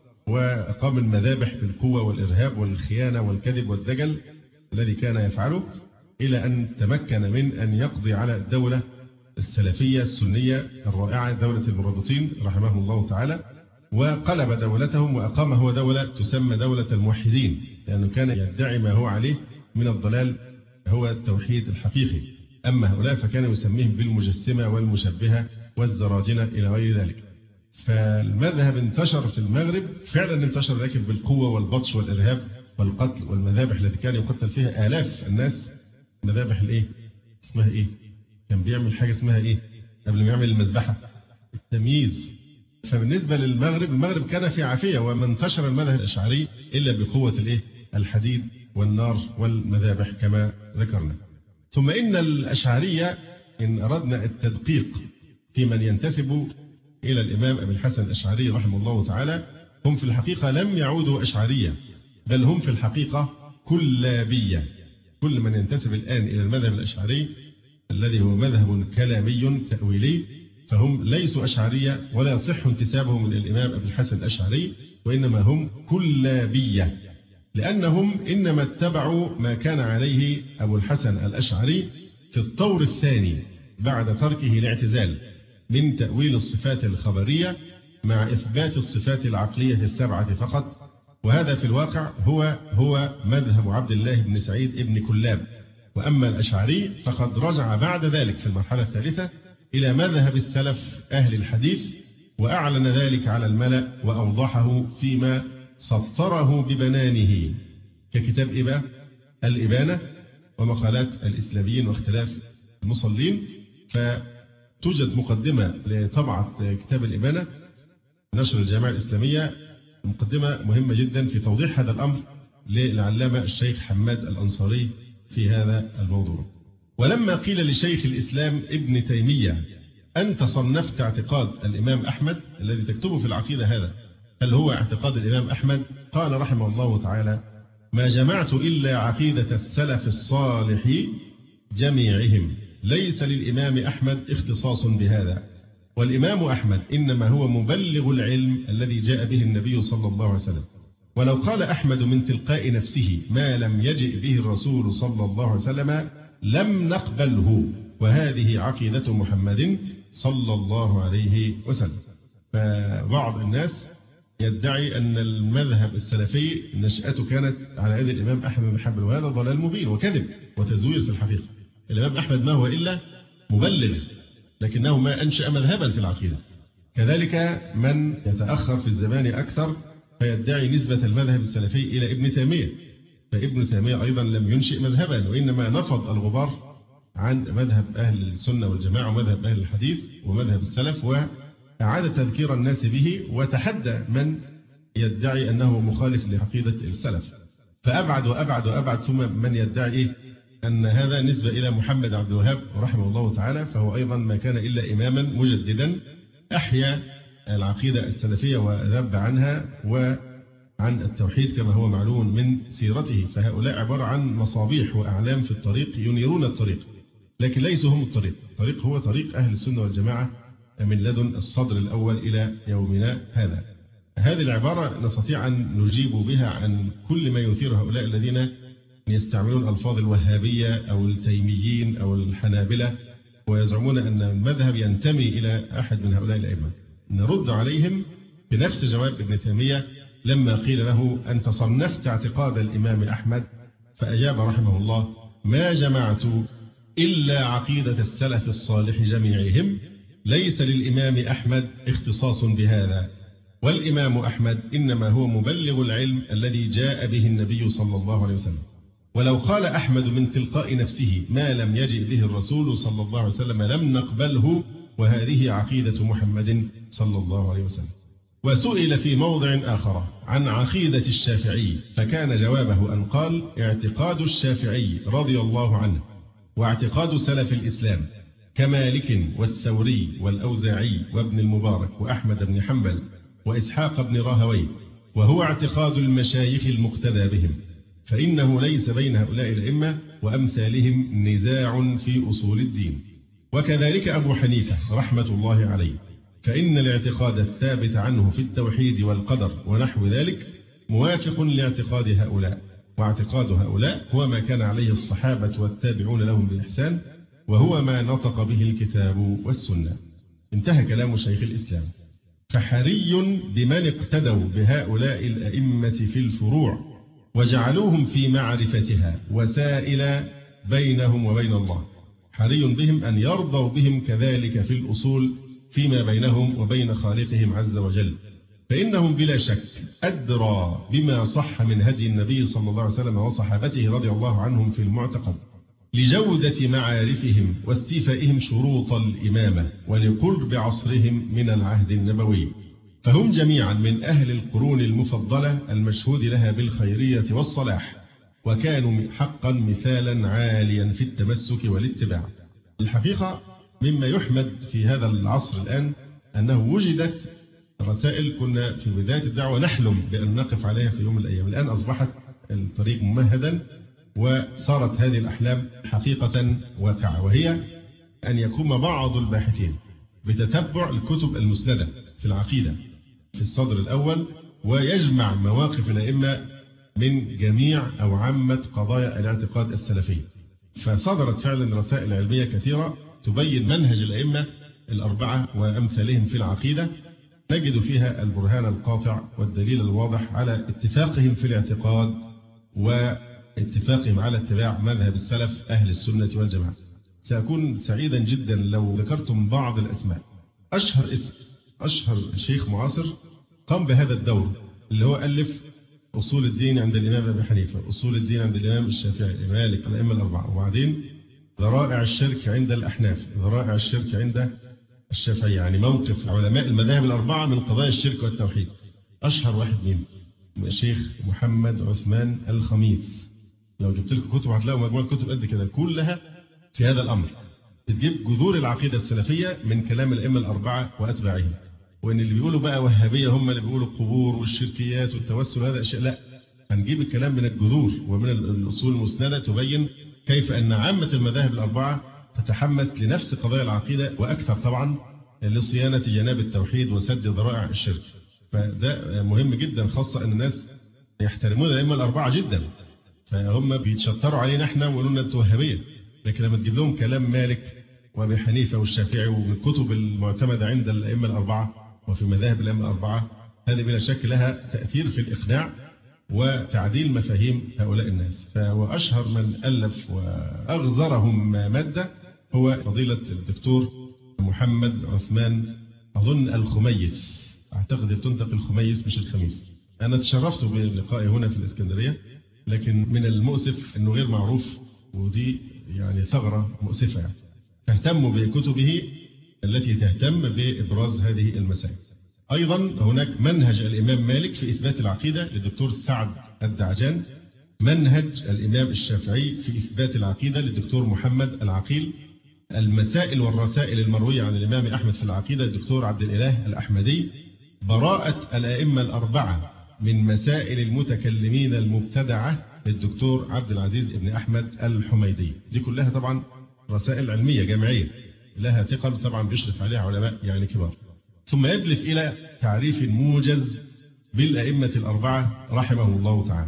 [SPEAKER 3] وأقام المذابح بالقوة والإرهاب والخيانة والكذب والدجل الذي كان يفعله، إلى أن تمكن من أن يقضي على الدولة السلفية السنية الرائعة دولة المرابطين رحمه الله تعالى، وقلب دولتهم وأقام هو دولة تسمى دولة الموحدين، لأنه كان يدعي ما هو عليه من الضلال هو التوحيد الحقيقي. أما هؤلاء فكان يسميهم بالمجسمة والمشبهة والزراجنة إلى غير ذلك. فالمذهب انتشر في المغرب فعلا، انتشر لكن بالقوة والبطش والإرهاب والقتل والمذابح التي كان يقتل فيها آلاف الناس. مذابح اسمها كان بيعمل حاجة اسمها قبل ما يعمل المذبحة؟ التمييز. فبالنسبة للمغرب، المغرب كان في عافية وما انتشر المذهب الأشعري إلا بقوة الحديد والنار والمذابح كما ذكرنا. ثم إن الأشعرية إن أردنا التدقيق في من ينتسب إلى الإمام أبي الحسن الأشعري رحمه الله تعالى، هم في الحقيقة لم يعودوا أشعرية، بل هم في الحقيقة كلابية. كل من ينتسب الآن إلى المذهب الأشعري الذي هو مذهب كلامي تأويلي فهم ليسوا أشعرية ولا يصح انتسابهم إلى الإمام أبي الحسن الأشعري، وإنما هم كلابية، لأنهم إنما اتبعوا ما كان عليه أبو الحسن الأشعري في الطور الثاني بعد تركه الاعتزال من تأويل الصفات الخبرية مع إثبات الصفات العقلية السبعة فقط. وهذا في الواقع هو مذهب عبد الله بن سعيد ابن كلاب. وأما الأشعري فقد رجع بعد ذلك في المرحلة الثالثة إلى مذهب السلف أهل الحديث، وأعلن ذلك على الملأ وأوضحه فيما سطره ببنانه ككتاب الإبانة ومقالات الإسلاميين واختلاف المصلين. فتوجد مقدمة لطبعة كتاب الإبانة نشر الجامعة الإسلامية، مقدمة مهمة جدا في توضيح هذا الأمر للعلامة الشيخ حماد الأنصاري في هذا الموضوع. ولما قيل لشيخ الإسلام ابن تيمية أنت صنفت اعتقاد الإمام أحمد الذي تكتبه في العقيدة هذا هل هو اعتقاد الإمام أحمد؟ قال رحمه الله تعالى ما جمعت إلا عقيدة السلف الصالح جميعهم، ليس للإمام أحمد اختصاص بهذا، والإمام أحمد إنما هو مبلغ العلم الذي جاء به النبي صلى الله عليه وسلم. ولو قال أحمد من تلقاء نفسه ما لم يجئ به الرسول صلى الله عليه وسلم لم نقبله، وهذه عقيدة محمد صلى الله عليه وسلم. فبعض الناس يدعي أن المذهب السلفي نشأته كانت على يد الإمام أحمد بن حنبل، وهذا ضلال مبين وكذب وتزوير في الحقيقة. الإمام أحمد ما هو إلا مبلغ، لكنه ما أنشأ مذهبا في العقيدة. كذلك من يتأخر في الزمان أكثر فيدعي نسبة المذهب السلفي إلى ابن تيمية، فابن تيمية أيضا لم ينشئ مذهبا، وإنما نفض الغبار عن مذهب أهل السنة والجماعة ومذهب أهل الحديث ومذهب السلف، وأعاد تذكير الناس به وتحدى من يدعي أنه مخالف لعقيدة السلف. فأبعد وأبعد وأبعد، ثم من يدعي أن هذا نسبة إلى محمد عبد الوهاب رحمه الله تعالى، فهو أيضا ما كان إلا إماما مجددا أحيا العقيدة السلفية وذب عنها وعن التوحيد كما هو معلوم من سيرته. فهؤلاء عبارة عن مصابيح وأعلام في الطريق ينيرون الطريق، لكن ليسوا هم الطريق. الطريق هو طريق أهل السنة والجماعة من لدن الصدر الأول إلى يومنا هذا. هذه العبارة نستطيع أن نجيب بها عن كل ما يثير هؤلاء الذين يستعملون ألفاظ الوهابية أو التيميين أو الحنابلة ويزعمون أن المذهب ينتمي إلى أحد من هؤلاء الأئمة. نرد عليهم بنفس جواب ابن تيمية لما قيل له أنت صنفت اعتقاد الإمام أحمد، فأجاب رحمه الله ما جمعت إلا عقيدة السلف الصالح جميعهم، ليس للإمام أحمد اختصاص بهذا، والإمام أحمد إنما هو مبلغ العلم الذي جاء به النبي صلى الله عليه وسلم. ولو قال أحمد من تلقاء نفسه ما لم يجئ به الرسول صلى الله عليه وسلم لم نقبله، وهذه عقيدة محمد صلى الله عليه وسلم. وسئل في موضع آخر عن عقيدة الشافعي فكان جوابه أن قال اعتقاد الشافعي رضي الله عنه واعتقاد سلف الإسلام كمالك والثوري والأوزاعي وابن المبارك وأحمد بن حنبل وإسحاق بن راهويه، وهو اعتقاد المشايخ المقتدى بهم، فإنه ليس بين هؤلاء الأئمة وأمثالهم نزاع في أصول الدين. وكذلك أبو حنيفة رحمة الله عليه، فإن الاعتقاد الثابت عنه في التوحيد والقدر ونحو ذلك موافق لاعتقاد هؤلاء، واعتقاد هؤلاء هو ما كان عليه الصحابة والتابعون لهم بإحسان، وهو ما نطق به الكتاب والسنة. انتهى كلام شيخ الإسلام. فحري بمن اقتدوا بهؤلاء الأئمة في الفروع وجعلوهم في معرفتها وسائل بينهم وبين الله، حري بهم أن يرضوا بهم كذلك في الأصول فيما بينهم وبين خالقهم عز وجل، فإنهم بلا شك أدرى بما صح من هدي النبي صلى الله عليه وسلم وصحابته رضي الله عنهم في المعتقد، لجودة معارفهم واستيفائهم شروط الإمامة ولقرب عصرهم من العهد النبوي. فهم جميعا من أهل القرون المفضلة المشهود لها بالخيرية والصلاح، وكانوا حقا مثالا عاليا في التمسك والاتباع. الحقيقة مما يحمد في هذا العصر الآن أنه وجدت رسائل كنا في بداية الدعوة نحلم بأن نقف عليها في يوم من الأيام، الآن أصبحت الطريق ممهدا وصارت هذه الأحلام حقيقة واقعة، وهي أن يقوم بعض الباحثين بتتبع الكتب المسندة في العقيدة في الصدر الأول، ويجمع مواقف الأئمة من جميع أو عامة قضايا الاعتقاد السلفي. فصدرت فعلا رسائل علمية كثيرة تبين منهج الأئمة الأربعة وأمثالهم في العقيدة، نجد فيها البرهان القاطع والدليل الواضح على اتفاقهم في الاعتقاد واتفاقهم على اتباع مذهب السلف أهل السنة والجماعة. سأكون سعيدا جدا لو ذكرتم بعض الأسماء. أشهر شيخ معاصر قام بهذا الدور، اللي هو ألف أصول الدين عند الإمام أبي حنيفة، أصول الدين عند الإمام الشافعي، مالك، الأئمة الأربعة، وبعدين ذرائع الشرك عند الأحناف، ذرائع الشرك عند الشافعي، يعني موقف علماء المذاهب الأربعة من قضايا الشرك والتوحيد. أشهر واحد مين؟ الشيخ محمد عثمان الخميس. لو جبت لكم كتب هتلاقوا مجموعة كتب قد كده كلها في هذا الأمر، بتجيب جذور العقيدة السلفية من كلام الأئمة الأربعة وأتباعهم. وإن اللي بيقولوا بقى وهابية هم اللي بيقولوا القبور والشركيات والتوسل هذا أشياء، لا، هنجيب الكلام من الجذور ومن الأصول المسندة تبين كيف أن عامة المذاهب الأربعة تتحمس لنفس قضايا العقيدة، وأكثر طبعا لصيانة جناب التوحيد وسد ذرائع الشرك. فده مهم جدا، خاصة أن الناس يحترمون الأئمة الأربعة جدا، فهم بيتشطروا علينا احنا ويقولوا لنا انتوا وهابية. لكن لما تجيب لهم كلام مالك وأبي حنيفة والشافعي ومن الكتب المعتمدة عند الأئمة الأربعة وفي مذاهب الأئمة الأربعة، هذه بلا شك لها تأثير في الإقناع وتعديل مفاهيم هؤلاء الناس. وأشهر من ألف وأغزرهم مادة هو فضيلة الدكتور محمد عثمان، أظن الخميس، أعتقد بتنطق الخميس مش الخميس. أنا تشرفت بلقائي هنا في الإسكندرية، لكن من المؤسف أنه غير معروف، ودي يعني ثغرة مؤسفة يعني. تهتم بكتبه التي تهتم بإبراز هذه المسائل. أيضا هناك منهج الإمام مالك في إثبات العقيدة للدكتور سعد الدعجان، منهج الإمام الشافعي في إثبات العقيدة للدكتور محمد العقيل، المسائل والرسائل المروية عن الإمام أحمد في العقيدة للدكتور عبد الإله الأحمدي، براءة الأئمة الأربعة من مسائل المتكلمين المبتدعة للدكتور عبد العزيز بن أحمد الحميدي. دي كلها طبعا رسائل علمية جامعية لها ثقل، طبعا بيشرف عليها علماء يعني كبار. ثم يدلف إلى تعريف موجز بالأئمة الأربعة رحمه الله تعالى،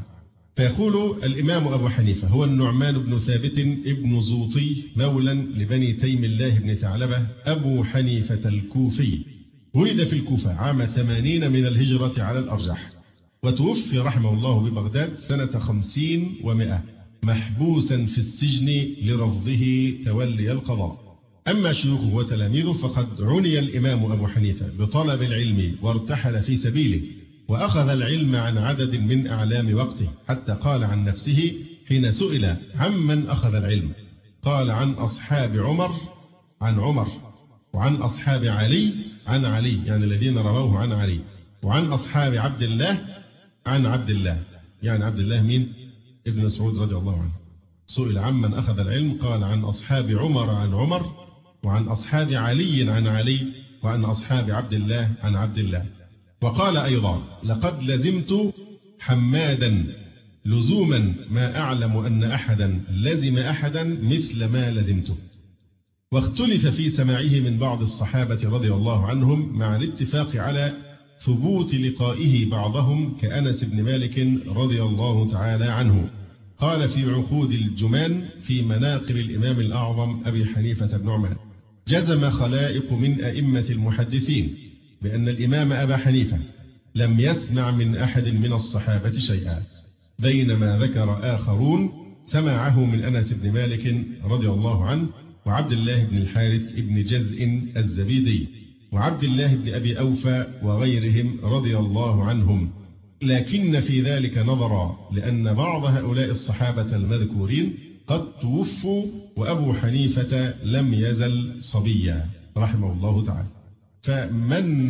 [SPEAKER 3] فيقول الإمام أبو حنيفة هو النعمان بن ثابت ابن زوطي مولى لبني تيم الله بن ثعلبة أبو حنيفة الكوفي، ولد في الكوفة عام 80 من الهجرة على الأرجح، وتوفي رحمه الله ببغداد سنة 50 و100 محبوسا في السجن لرفضه تولي القضاء. أما شيوخه وتلاميذه فقد عني الإمام أبو حنيفة بطلب العلم وارتحل في سبيله، وأخذ العلم عن عدد من أعلام وقته، حتى قال عن نفسه حين سئل عمن أخذ العلم قال عن أصحاب عمر عن عمر، وعن أصحاب علي عن علي، يعني الذين رووه عن علي، وعن أصحاب عبد الله عن عبد الله، يعني عبد الله مين؟ ابن مسعود رضي الله عنه. سئل عمن أخذ العلم قال عن أصحاب عمر عن عمر، وعن أصحاب علي عن علي، وعن أصحاب عبد الله عن عبد الله. وقال أيضا لقد لزمت حمادا لزوما ما أعلم أن أحدا لزم أحدا مثل ما لزمته. واختلف في سماعه من بعض الصحابة رضي الله عنهم، مع الاتفاق على ثبوت لقائه بعضهم كأنس بن مالك رضي الله تعالى عنه. قال في عقود الجمان في مناقب الإمام الأعظم أبي حنيفة النعمان: جزم خلائق من أئمة المحدثين بأن الإمام أبا حنيفة لم يسمع من أحد من الصحابة شيئا، بينما ذكر آخرون سماعه من أنس بن مالك رضي الله عنه، وعبد الله بن الحارث بن جزء الزبيدي، وعبد الله بن أبي أوفى وغيرهم رضي الله عنهم. لكن في ذلك نظرا، لأن بعض هؤلاء الصحابة المذكورين قد توفوا، وأبو حنيفة لم يزل صبيا رحمه الله تعالى. فمن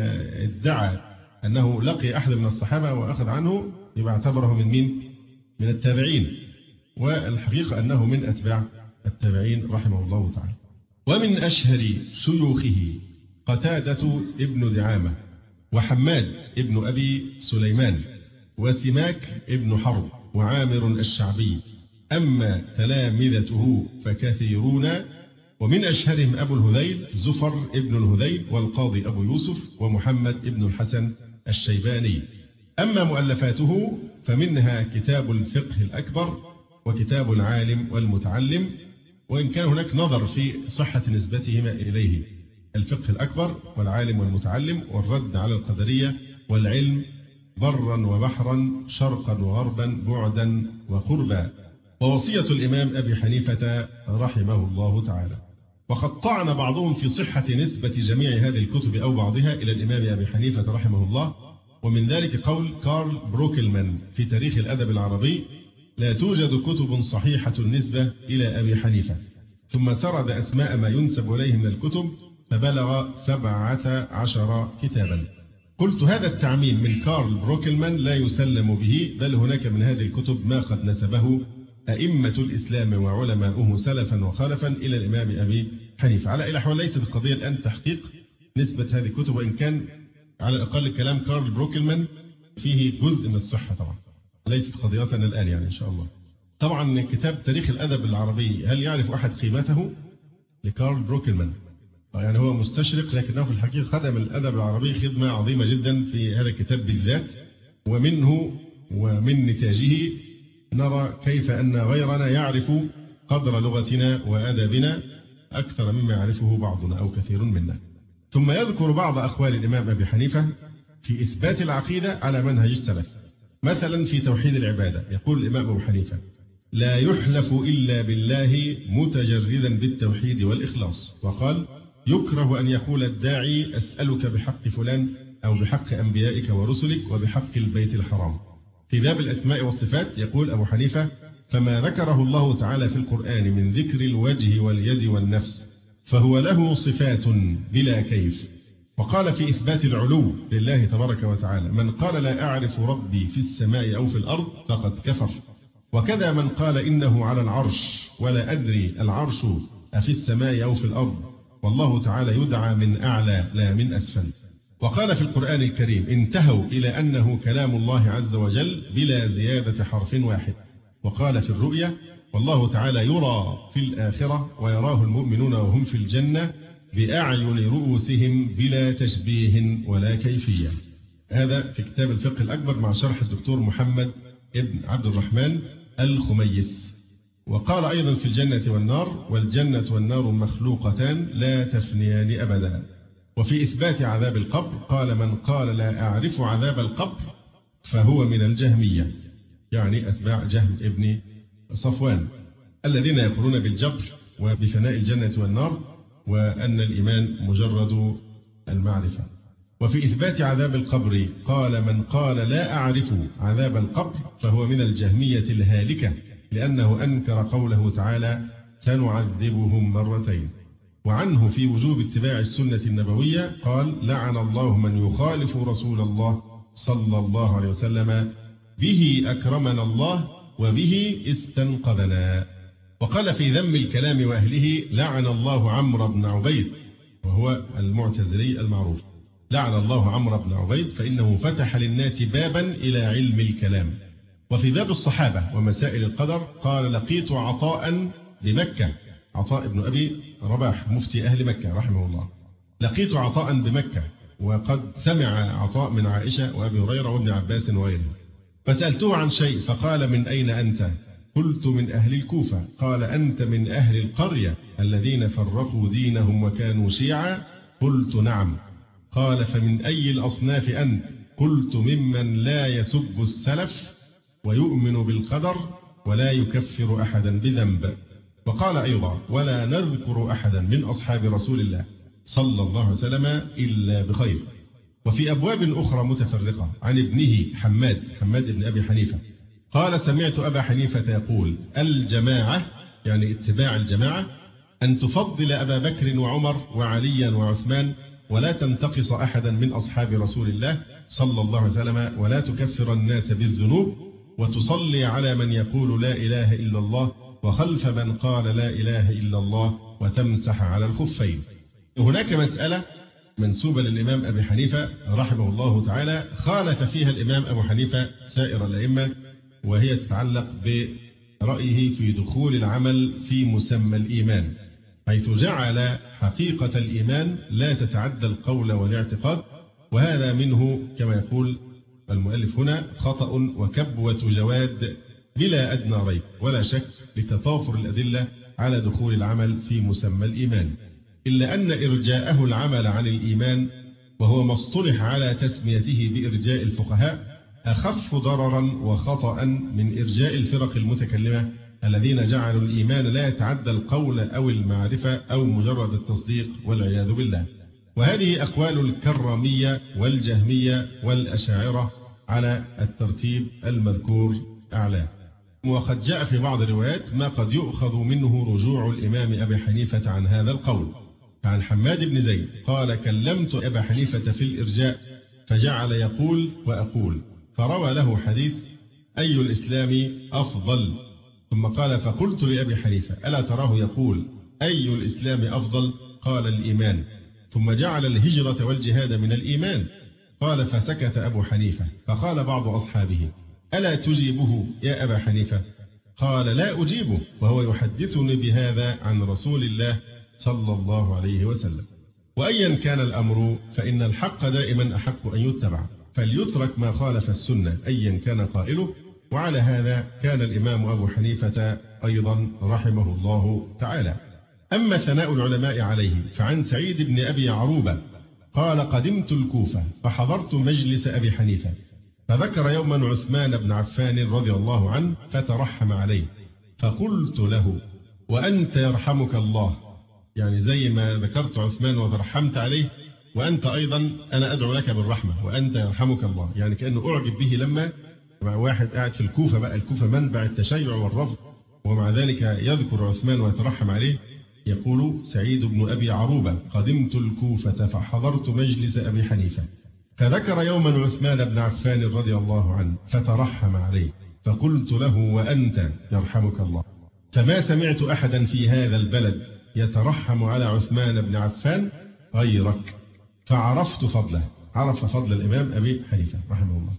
[SPEAKER 3] ادعى أنه لقي أحد من الصحابة وأخذ عنه يبقى اعتبره من مين؟ من التابعين، والحقيقة أنه من أتباع التابعين رحمه الله تعالى. ومن أشهر شيوخه قتادة ابن دعامة، وحماد ابن أبي سليمان، وسماك ابن حرب، وعامر الشعبي. أما تلامذته فكثيرون، ومن أشهرهم أبو الهذيل زفر ابن الهذيل، والقاضي أبو يوسف، ومحمد ابن الحسن الشيباني. أما مؤلفاته فمنها كتاب الفقه الأكبر، وكتاب العالم والمتعلم، وإن كان هناك نظر في صحة نسبتهما إليه، الفقه الأكبر والعالم والمتعلم، والرد على القدرية، والعلم برا وبحرا، شرقا وغربا، بعدا وقربا، ووصية الإمام أبي حنيفة رحمه الله تعالى. وقد طعن بعضهم في صحة نسبة جميع هذه الكتب أو بعضها إلى الإمام أبي حنيفة رحمه الله، ومن ذلك قول كارل بروكلمان في تاريخ الأدب العربي: لا توجد كتب صحيحة النسبة إلى أبي حنيفة. ثم سرد أسماء ما ينسب إليه من الكتب فبلغ 17 كتابا. قلت هذا التعميم من كارل بروكلمان لا يسلم به، بل هناك من هذه الكتب ما قد نسبه أئمة الإسلام وعلماؤه سلفا وخلفا إلى الإمام أبي حنيفة. على أي الأحوال ليست القضية الآن تحقيق نسبة هذه الكتب، وإن كان على الأقل كلام كارل بروكلمان فيه جزء من الصحة طبعا، ليست قضيتنا الآن يعني إن شاء الله. طبعا كتاب تاريخ الأدب العربي، هل يعرف أحد قيمته لكارل بروكلمان؟ يعني هو مستشرق، لكنه في الحقيقة خدم الأدب العربي خدمة عظيمة جدا في هذا الكتاب بالذات، ومنه ومن نتاجه نرى كيف أن غيرنا يعرف قدر لغتنا وأدبنا أكثر مما يعرفه بعضنا أو كثير منا. ثم يذكر بعض أقوال الإمام أبي حنيفة في إثبات العقيدة على منهج السلف. مثلا في توحيد العبادة يقول الإمام أبو حنيفة: لا يحلف إلا بالله متجردا بالتوحيد والإخلاص. وقال: يكره أن يقول الداعي أسألك بحق فلان أو بحق أنبيائك ورسلك وبحق البيت الحرام. في باب الأسماء والصفات يقول أبو حنيفة: فما ذكره الله تعالى في القرآن من ذكر الوجه واليد والنفس فهو له صفات بلا كيف. وقال في إثبات العلو لله تبارك وتعالى: من قال لا أعرف ربي في السماء أو في الأرض فقد كفر. وكذا من قال إنه على العرش ولا أدري العرش أفي السماء أو في الأرض، والله تعالى يدعى من أعلى لا من أسفل. وقال في القرآن الكريم: انتهوا إلى أنه كلام الله عز وجل بلا زيادة حرف واحد. وقال في الرؤيا: والله تعالى يرى في الآخرة ويراه المؤمنون وهم في الجنة بأعين رؤوسهم بلا تشبيه ولا كيفية. هذا في كتاب الفقه الأكبر مع شرح الدكتور محمد ابن عبد الرحمن الخميس. وقال أيضا في الجنة والنار: والجنة والنار مخلوقتان لا تفنيان أبدا. وفي إثبات عذاب القبر قال: من قال لا أعرف عذاب القبر فهو من الجهمية، يعني أتباع جهم ابن صفوان الذين يقولون بالجبر وبفناء الجنة والنار، وأن الإيمان مجرد المعرفة. وفي إثبات عذاب القبر قال: من قال لا أعرف عذاب القبر فهو من الجهمية الهالكة، لأنه أنكر قوله تعالى: سنعذبهم مرتين. وعنه في وجوب اتباع السنة النبوية قال: لعن الله من يخالف رسول الله صلى الله عليه وسلم، به أكرمنا الله وبه استنقذنا. وقال في ذم الكلام وأهله: لعن الله عمرو بن عبيد، وهو المعتزلي المعروف، لعن الله عمرو بن عبيد فإنه فتح للناس بابا إلى علم الكلام. وفي باب الصحابة ومسائل القدر قال: لقيت عطاء بمكة، عطاء بن أبي رباح مفتي أهل مكة رحمه الله، لقيت عطاء بمكة، وقد سمع عطاء من عائشة وأبي هريرة وابن عباس وغيره. فسألته عن شيء فقال: من أين أنت؟ قلت: من أهل الكوفة. قال: أنت من أهل القرية الذين فرقوا دينهم وكانوا شيعا؟ قلت: نعم. قال: فمن أي الأصناف أنت؟ قلت: ممن لا يسب السلف ويؤمن بالقدر ولا يكفر أحدا بذنب. وقال أيضا: ولا نذكر أحدا من أصحاب رسول الله صلى الله عليه وسلم إلا بخير. وفي أبواب أخرى متفرقة عن ابنه حماد بن أبي حنيفة قال: سمعت أبا حنيفة يقول: الجماعة، يعني اتباع الجماعة، أن تفضل أبا بكر وعمر وعليا وعثمان، ولا تنتقص أحدا من أصحاب رسول الله صلى الله عليه وسلم، ولا تكفر الناس بالذنوب، وتصلي على من يقول لا إله إلا الله وخلف من قال لا إله إلا الله، وتمسح على الخفين. هناك مسألة منسوبة للإمام أبي حنيفة رحمه الله تعالى خالف فيها الإمام أبو حنيفة سائر الأئمة، وهي تتعلق رأيه في دخول العمل في مسمى الإيمان، حيث جعل حقيقة الإيمان لا تتعدى القول والاعتقاد، وهذا منه كما يقول المؤلف هنا خطأ وكبوة جواد بلا أدنى ريب ولا شك لتطافر الأدلة على دخول العمل في مسمى الإيمان، إلا أن إرجاءه العمل عن الإيمان وهو ما اصطلح على تسميته بإرجاء الفقهاء أخف ضررا وخطأ من إرجاء الفرق المتكلمة الذين جعلوا الإيمان لا يتعدى القول أو المعرفة أو مجرد التصديق والعياذ بالله. وهذه أقوال الكرامية والجهمية والأشاعرة على الترتيب المذكور أعلاه. وقد جاء في بعض الروايات ما قد يؤخذ منه رجوع الإمام أبي حنيفة عن هذا القول. عن حماد بن زيد قال: كلمت أبا حنيفة في الإرجاء فجعل يقول وأقول، فروى له حديث أي الإسلام أفضل، ثم قال: فقلت لأبي حنيفة: ألا تراه يقول أي الإسلام أفضل؟ قال: الإيمان. ثم جعل الهجرة والجهاد من الإيمان. قال: فسكت أبو حنيفة، فقال بعض أصحابه: ألا تجيبه يا أبا حنيفة؟ قال: لا أجيبه وهو يحدثني بهذا عن رسول الله صلى الله عليه وسلم. وأيا كان الأمر فإن الحق دائما أحق أن يتبع، فليترك ما خالف السنة أيا كان قائله. وعلى هذا كان الإمام أبو حنيفة أيضا رحمه الله تعالى. أما ثناء العلماء عليه فعن سعيد بن أبي عروبة قال: قدمت الكوفة فحضرت مجلس أبي حنيفة، فذكر يوما عثمان بن عفان رضي الله عنه فترحم عليه، فقلت له: وأنت يرحمك الله، يعني زي ما ذكرت عثمان وترحمت عليه وأنت أيضا أنا أدعو لك بالرحمة وأنت يرحمك الله، يعني كأنه أعجب به لما واحد قاعد في الكوفة، بقى الكوفة منبع التشيع والرفض، ومع ذلك يذكر عثمان ويترحم عليه. يقول سعيد بن أبي عروبة: قدمت الكوفة فحضرت مجلس أبي حنيفة، فذكر يوما عثمان بن عفان رضي الله عنه فترحم عليه، فقلت له: وأنت يرحمك الله، فما سمعت أحدا في هذا البلد يترحم على عثمان بن عفان غيرك، فعرفت فضله. عرف فضل الإمام أبي حنيفة رحمه الله.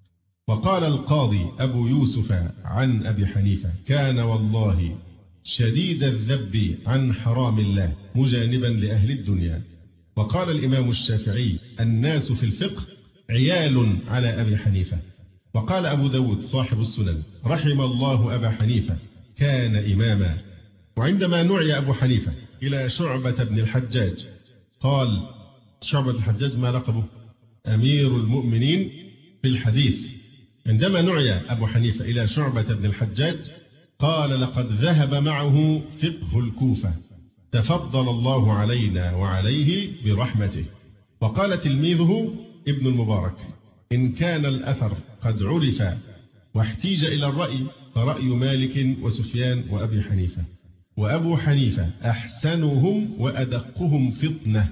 [SPEAKER 3] وقال القاضي أبو يوسف عن أبي حنيفة: كان والله شديد الذب عن حرام الله مجانبا لأهل الدنيا. وقال الإمام الشافعي: الناس في الفقه عيال على أبي حنيفة. وقال أبو داود صاحب السنن: رحم الله أبا حنيفة كان إماما. وعندما نعي أبو حنيفة إلى شعبة بن الحجاج قال: شعبة الحجاج ما لقبه؟ أمير المؤمنين في الحديث. عندما نعي أبو حنيفة إلى شعبة بن الحجاج قال: لقد ذهب معه فقه الكوفة، تفضل الله علينا وعليه برحمته. وقال تلميذه ابن المبارك: إن كان الأثر قد عرف واحتيج إلى الرأي فرأي مالك وسفيان وأبي حنيفة، وأبو حنيفة أحسنهم وأدقهم فطنة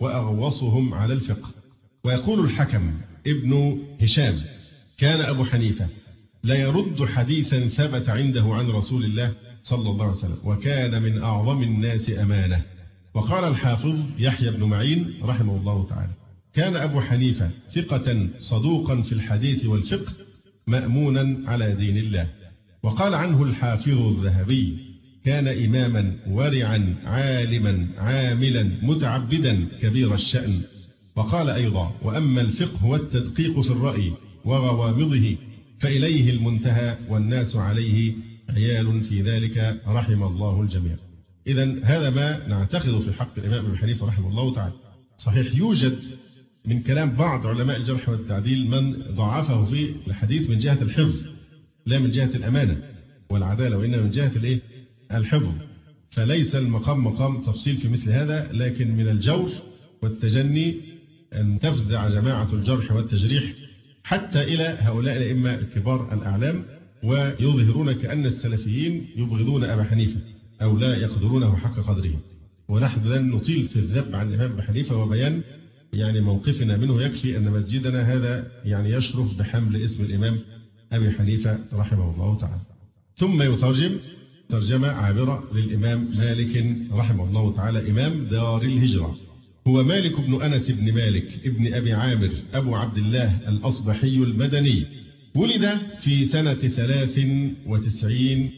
[SPEAKER 3] وأغوصهم على الفقه. ويقول الحكم ابن هشام: كان أبو حنيفة لا يرد حديثا ثبت عنده عن رسول الله صلى الله عليه وسلم، وكان من أعظم الناس أمانة. وقال الحافظ يحيى بن معين رحمه الله تعالى: كان أبو حنيفة ثقة صدوقا في الحديث والفقه مأمونا على دين الله. وقال عنه الحافظ الذهبي: كان إماما ورعا عالما عاملا متعبدا كبير الشأن. وقال أيضا: وأما الفقه والتدقيق في الرأي وغوامضه فإليه المنتهى والناس عليه عيال في ذلك رحم الله الجميع. إذن هذا ما نعتقد في حق الإمام أبي حنيفة رحمه الله تعالى. صحيح يوجد من كلام بعض علماء الجرح والتعديل من ضعفه في الحديث من جهة الحفظ لا من جهة الأمانة والعدالة، وإنما من جهة الحفظ، فليس المقام مقام تفصيل في مثل هذا، لكن من الجور والتجني أن تفزع جماعة الجرح والتجريح حتى إلى هؤلاء الأئمة الكبار الأعلام، ويظهرون كأن السلفيين يبغضون أبا حنيفة أو لا يقدرونه حق قدره. ونحن لن نطيل في الذب عن الإمام أبي حنيفة وبيان يعني موقفنا منه، يكفي أن مسجدنا هذا يعني يشرف بحمل اسم الإمام أبي حنيفة رحمه الله تعالى. ثم يترجم ترجمة عابرة للإمام مالك رحمه الله تعالى إمام دار الهجرة. هو مالك بن أنس بن مالك ابن أبي عامر أبو عبد الله الأصبحي المدني، ولد في سنة 93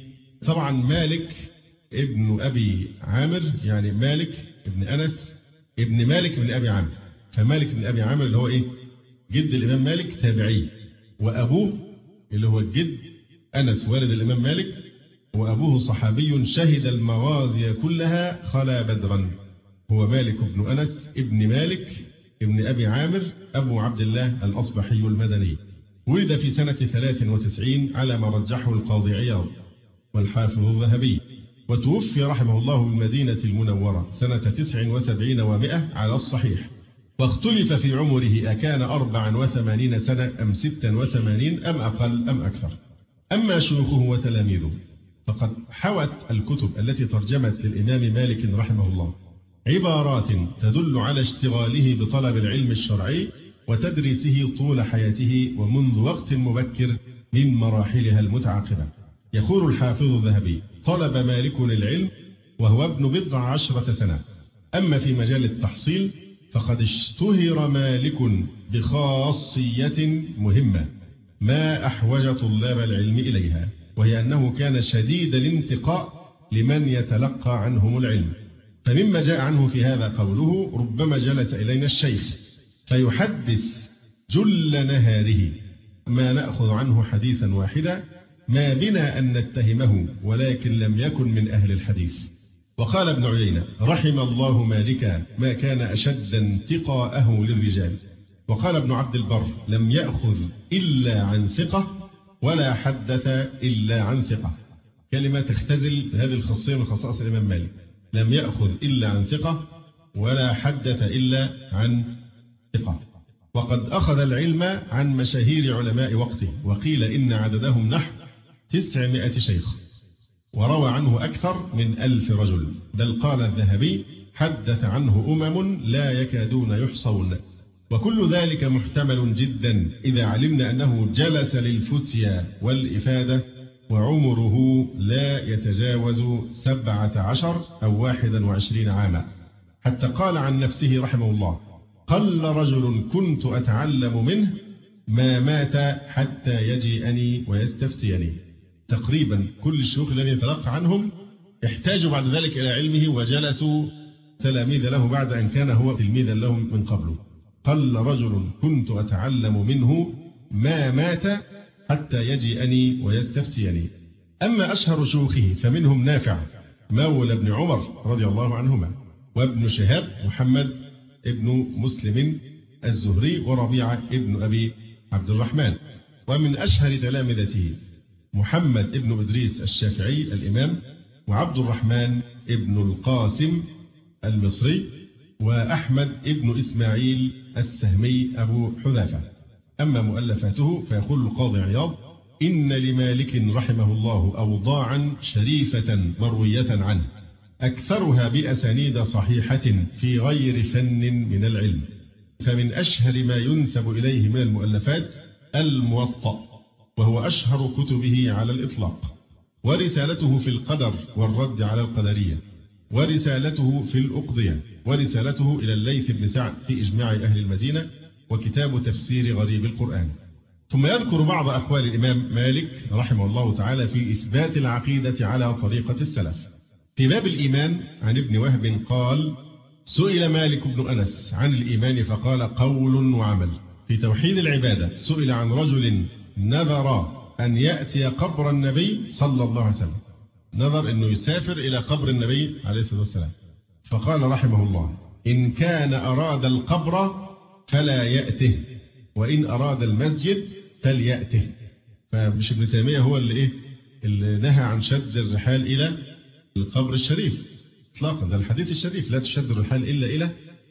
[SPEAKER 3] طبعا مالك ابن أبي عامر، يعني مالك ابن أنس ابن مالك ابن أبي عامر. فمالك ابن أبي عامر اللي هو إيه؟ جد الإمام مالك تابعي، وأبوه اللي هو الجد أنس والد الإمام مالك، وأبوه صحابي شهد المغازي كلها خلا بدرا. هو مالك بن أنس ابن مالك ابن أبي عامر أبو عبد الله الأصبحي المدني. ولد في سنة 93 على ما رجحه القاضي عياض والحافظ الذهبي، وتوفي رحمه الله بالمدينة المنورة سنة 79 و100 على الصحيح. واختلف في عمره أكان 84 سنة أم 86 أم أقل أم أكثر. أما شيوخه وتلاميذه فقد حوت الكتب التي ترجمت للإمام مالك رحمه الله عبارات تدل على اشتغاله بطلب العلم الشرعي وتدريسه طول حياته ومنذ وقت مبكر من مراحلها المتعاقبة. يقول الحافظ الذهبي: طلب مالك العلم وهو ابن 19 سنة. أما في مجال التحصيل فقد اشتهر مالك بخاصية مهمة ما أحوج طلاب العلم إليها، وهي أنه كان شديد الانتقاء لمن يتلقى عنهم العلم. فمما جاء عنه في هذا قوله: ربما جلس إلينا الشيخ فيحدث جل نهاره ما نأخذ عنه حديثا واحدا ما بنا أن نتهمه ولكن لم يكن من أهل الحديث. وقال ابن عيينة: رحم الله مالكا ما كان أشد انتقاءه للرجال. وقال ابن عبد البر: لم يأخذ إلا عن ثقة ولا حدث إلا عن ثقة. كلمة تختزل هذه الخاصية من خصائص الإمام مالك: لم يأخذ إلا عن ثقة ولا حدث إلا عن ثقة. وقد أخذ العلم عن مشاهير علماء وقته، وقيل إن عددهم نحو 900 شيخ، وروى عنه أكثر من 1000 رجل، بل قال الذهبي: حدث عنه لا يكادون يحصون. وكل ذلك محتمل جدا إذا علمنا أنه جلس للفتيا والإفادة وعمره لا يتجاوز 17 أو 21 عاما، حتى قال عن نفسه رحمه الله: قل رجل كنت أتعلم منه ما مات حتى يجيئني ويستفتيني. تقريبا كل الشيوخ الذين تلقى عنهم احتاجوا بعد ذلك إلى علمه وجلسوا تلاميذ له بعد أن كان هو تلميذا لهم من قبله. قل رجل كنت أتعلم منه ما مات حتى يجيئني ويستفتيني. أما أشهر شيوخه فمنهم نافع مولى ابن عمر رضي الله عنهما، وابن شهاب محمد ابن مسلم الزهري، وربيعة ابن أبي عبد الرحمن. ومن أشهر تلامذته محمد ابن إدريس الشافعي الإمام، وعبد الرحمن ابن القاسم المصري، وأحمد ابن إسماعيل السهمي أبو حذافة. أما مؤلفاته فيقول القاضي عياض: إن لمالك رحمه الله أوضاعا شريفة مروية عنه أكثرها بأسانيد صحيحة في غير فن من العلم. فمن أشهر ما ينسب إليه من المؤلفات الموطأ، وهو أشهر كتبه على الإطلاق، ورسالته في القدر والرد على القدرية، ورسالته في الأقضية، ورسالته إلى الليث بن سعد في إجماع أهل المدينة، وكتاب تفسير غريب القرآن. ثم يذكر بعض أقوال الإمام مالك رحمه الله تعالى في إثبات العقيدة على طريقة السلف. في باب الإيمان عن ابن وهب قال: سئل مالك بن أنس عن الإيمان فقال: قول وعمل. في توحيد العبادة سئل عن رجل نذر أن يأتي قبر النبي صلى الله عليه وسلم، نذر أنه يسافر إلى قبر النبي عليه الصلاة والسلام، فقال رحمه الله: إن كان أراد القبر فلا يأته، وإن أراد المسجد فليأته. فمش ابن تيمية هو اللي نهى عن شد الرحال إلى القبر الشريف إطلاقا، ده الحديث الشريف: لا تشد الرحال إلا إلى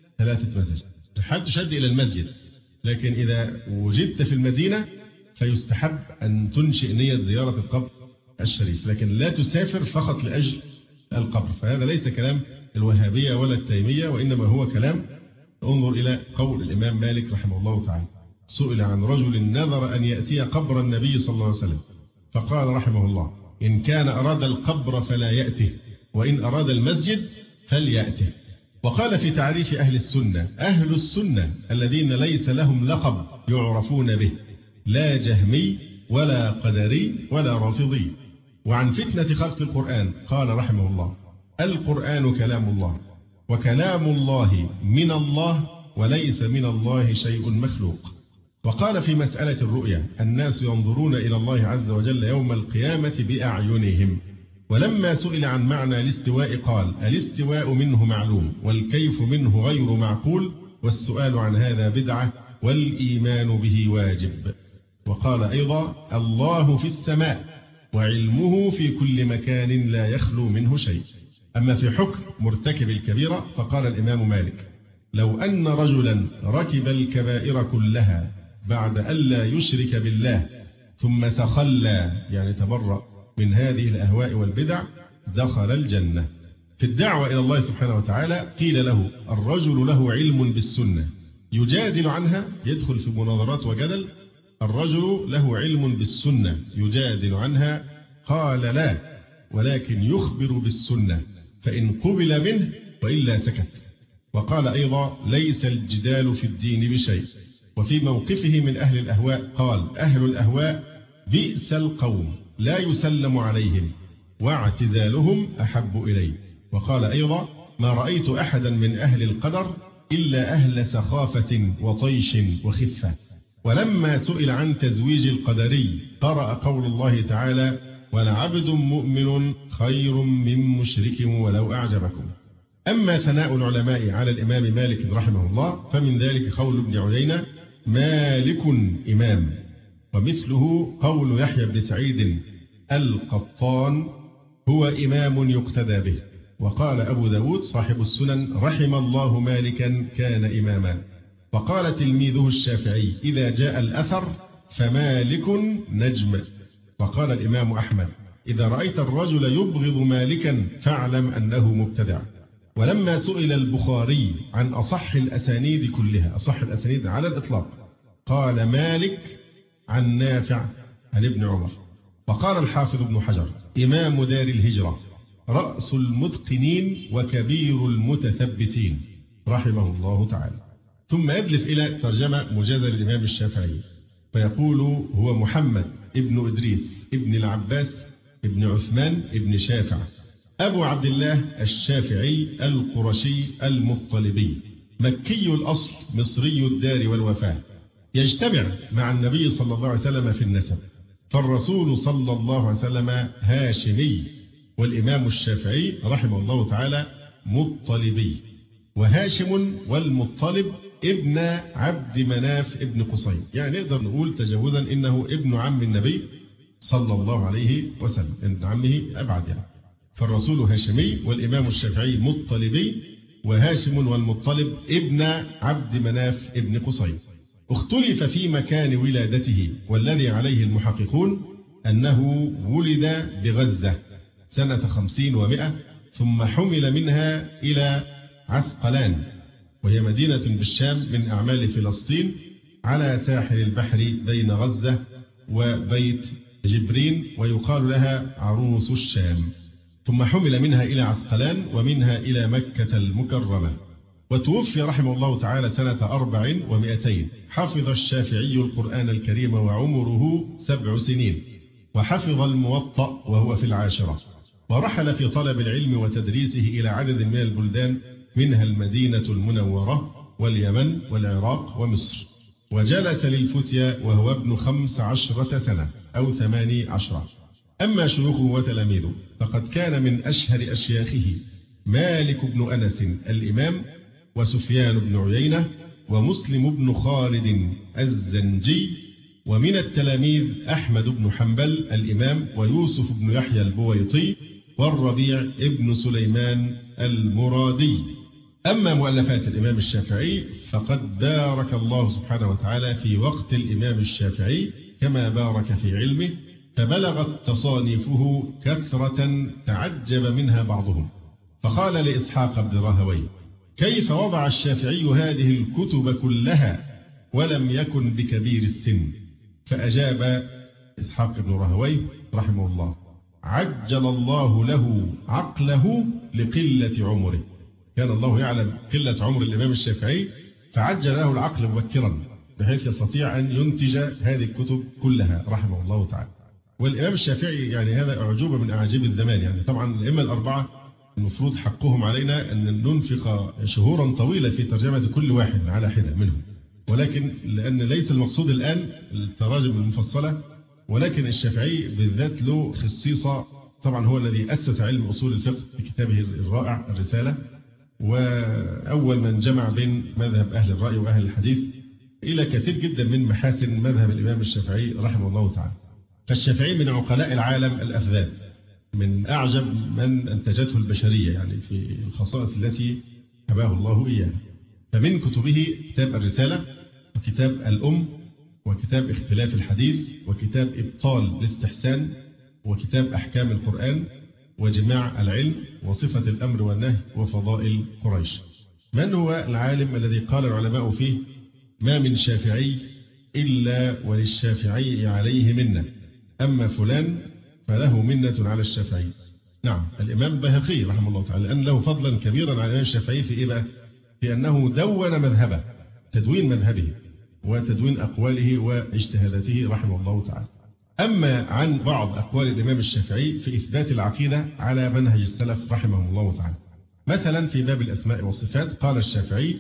[SPEAKER 3] 3 مساجد. الرحال تشد إلى المسجد، لكن إذا وجدت في المدينة فيستحب أن تنشئ نية زيارة القبر الشريف، لكن لا تسافر فقط لأجل القبر. فهذا ليس كلام الوهابية ولا التيمية، وإنما هو كلام. انظر إلى قول الإمام مالك رحمه الله تعالى: سئل عن رجل نذر أن يأتي قبر النبي صلى الله عليه وسلم فقال رحمه الله: إن كان أراد القبر فلا يأته، وإن أراد المسجد فليأته. وقال في تعريف أهل السنة: أهل السنة الذين ليس لهم لقب يعرفون به، لا جهمي ولا قدري ولا رافضي. وعن فتنة خلق القرآن قال رحمه الله: القرآن كلام الله، وكلام الله من الله، وليس من الله شيء مخلوق. وقال في مسألة الرؤيا: الناس ينظرون إلى الله عز وجل يوم القيامة بأعينهم. ولما سئل عن معنى الاستواء قال: الاستواء منه معلوم، والكيف منه غير معقول، والسؤال عن هذا بدعة، والإيمان به واجب. وقال أيضا: الله في السماء، وعلمه في كل مكان لا يخلو منه شيء. أما في حكم مرتكب الكبيرة فقال الإمام مالك: لو أن رجلا ركب الكبائر كلها بعد ألا يشرك بالله ثم تخلى، يعني تبرأ من هذه الأهواء والبدع، دخل الجنة. في الدعوة إلى الله سبحانه وتعالى قيل له: الرجل له علم بالسنة يجادل عنها، يدخل في مناظرات وجدل. الرجل له علم بالسنة يجادل عنها، قال: لا، ولكن يخبر بالسنة، فإن قبل منه وإلا سكت. وقال أيضا: ليس الجدال في الدين بشيء. وفي موقفه من أهل الأهواء قال: أهل الأهواء بئس القوم، لا يسلم عليهم، واعتزالهم أحب إلي. وقال أيضا: ما رأيت أحدا من أهل القدر إلا أهل سخافة وطيش وخفة. ولما سئل عن تزويج القدري قرأ قول الله تعالى: ولعبد مؤمن خير من مشرك ولو أعجبكم. أما ثناء العلماء على الإمام مالك رحمه الله فمن ذلك قول ابن عيينة: مالك إمام. ومثله قول يحيى بن سعيد القطان: هو إمام يقتدى به. وقال أبو داود صاحب السنن: رحم الله مالكا كان إماما. وقال تلميذه الشافعي: إذا جاء الأثر فمالك نجم. وقال الإمام أحمد: إذا رأيت الرجل يبغض مالكا فاعلم أنه مبتدع. ولما سئل البخاري عن أصح الأسانيد كلها، أصح الأسانيد على الإطلاق، قال: مالك عن نافع عن ابن عمر. وقال الحافظ ابن حجر: إمام دار الهجرة، رأس المتقنين وكبير المتثبتين، رحمه الله تعالى. ثم يدلف إلى ترجمة مجازة للإمام الشافعي فيقول: هو محمد ابن إدريس ابن العباس ابن عثمان ابن شافع، أبو عبد الله الشافعي القرشي المطلبي، مكي الأصل، مصري الدار والوفاة، يجتمع مع النبي صلى الله عليه وسلم في النسب، فالرسول صلى الله عليه وسلم هاشمي، والإمام الشافعي رحمه الله تعالى مطلبي. وهاشم والمطلب ابن عبد مناف ابن قصي، يعني نقدر نقول تجاوزا إنه ابن عم النبي صلى الله عليه وسلم، ابن عمه أبعد يعني. فالرسول هاشمي والإمام الشافعي مطلبي، وهاشم والمطلب ابن عبد مناف ابن قصي. اختلف في مكان ولادته، والذي عليه المحققون أنه ولد بغزة سنة 50 و100، ثم حمل منها إلى عسقلان، وهي مدينة بالشام من أعمال فلسطين على ساحل البحر بين غزة وبيت جبرين، ويقال لها عروس الشام. ثم حمل منها إلى عسقلان ومنها إلى مكة المكرمة. وتوفي رحمه الله تعالى سنة 4 و200. حفظ الشافعي القرآن الكريم وعمره 7 سنين، وحفظ الموطأ وهو في 10. ورحل في طلب العلم وتدريسه إلى عدد من البلدان، منها المدينة المنورة واليمن والعراق ومصر. وجلس للفتيا وهو ابن 15 سنة أو 18. أما شيوخه وتلاميذه فقد كان من أشهر أشياخه مالك بن أنس الإمام، وسفيان بن عيينة، ومسلم بن خالد الزنجي. ومن التلاميذ أحمد بن حنبل الإمام، ويوسف بن يحيى البويطي، والربيع ابن سليمان المرادي. أما مؤلفات الإمام الشافعي فقد بارك الله سبحانه وتعالى في وقت الإمام الشافعي كما بارك في علمه، فبلغت تصانيفه كثرة تعجب منها بعضهم. فقال لإسحاق بن راهويه: كيف وضع الشافعي هذه الكتب كلها ولم يكن بكبير السن؟ فأجاب إسحاق بن راهويه رحمه الله: عجل الله له عقله لقلة عمره. كان الله يعلم قلة عمر الإمام الشافعي فعجل له العقل مبكرا بحيث يستطيع أن ينتج هذه الكتب كلها رحمه الله تعالى. والإمام الشافعي يعني هذا أعجوبة من أعاجيب الزمان. يعني طبعا الأئمة الأربعة المفروض حقهم علينا أن ننفق شهورا طويلة في ترجمة كل واحد على حدة منهم، ولكن لأن ليس المقصود الآن التراجم المفصلة، ولكن الشافعي بالذات له خصيصة. طبعا هو الذي أسس علم أصول الفقه بكتابه الرائع الرسالة، وأول من جمع بين مذهب أهل الرأي وأهل الحديث إلى كثير جدا من محاسن مذهب الإمام الشافعي رحمه الله تعالى. فالشافعي من عقلاء العالم الأفذاذ، من أعجب من أنتجته البشرية يعني في الخصائص التي هباه الله إياها. فمن كتبه كتاب الرسالة، وكتاب الأم، وكتاب اختلاف الحديث، وكتاب إبطال الاستحسان، وكتاب أحكام القرآن، وجماع العلم، وصفة الأمر والنهي، وفضائل قريش. من هو العالم الذي قال العلماء فيه ما من شافعي إلا وللشافعي عليه منة، أما فلان فله منة على الشافعي؟ نعم، الإمام البيهقي رحمه الله تعالى، لأن له فضلا كبيرا على الإمام الشافعي في إيه بقى؟ في أنه دون مذهبه، تدوين مذهبه وتدوين أقواله واجتهاداته رحمه الله تعالى. أما عن بعض أقوال الإمام الشافعي في إثبات العقيدة على منهج السلف رحمه الله تعالى، مثلا في باب الأسماء والصفات قال الشافعي: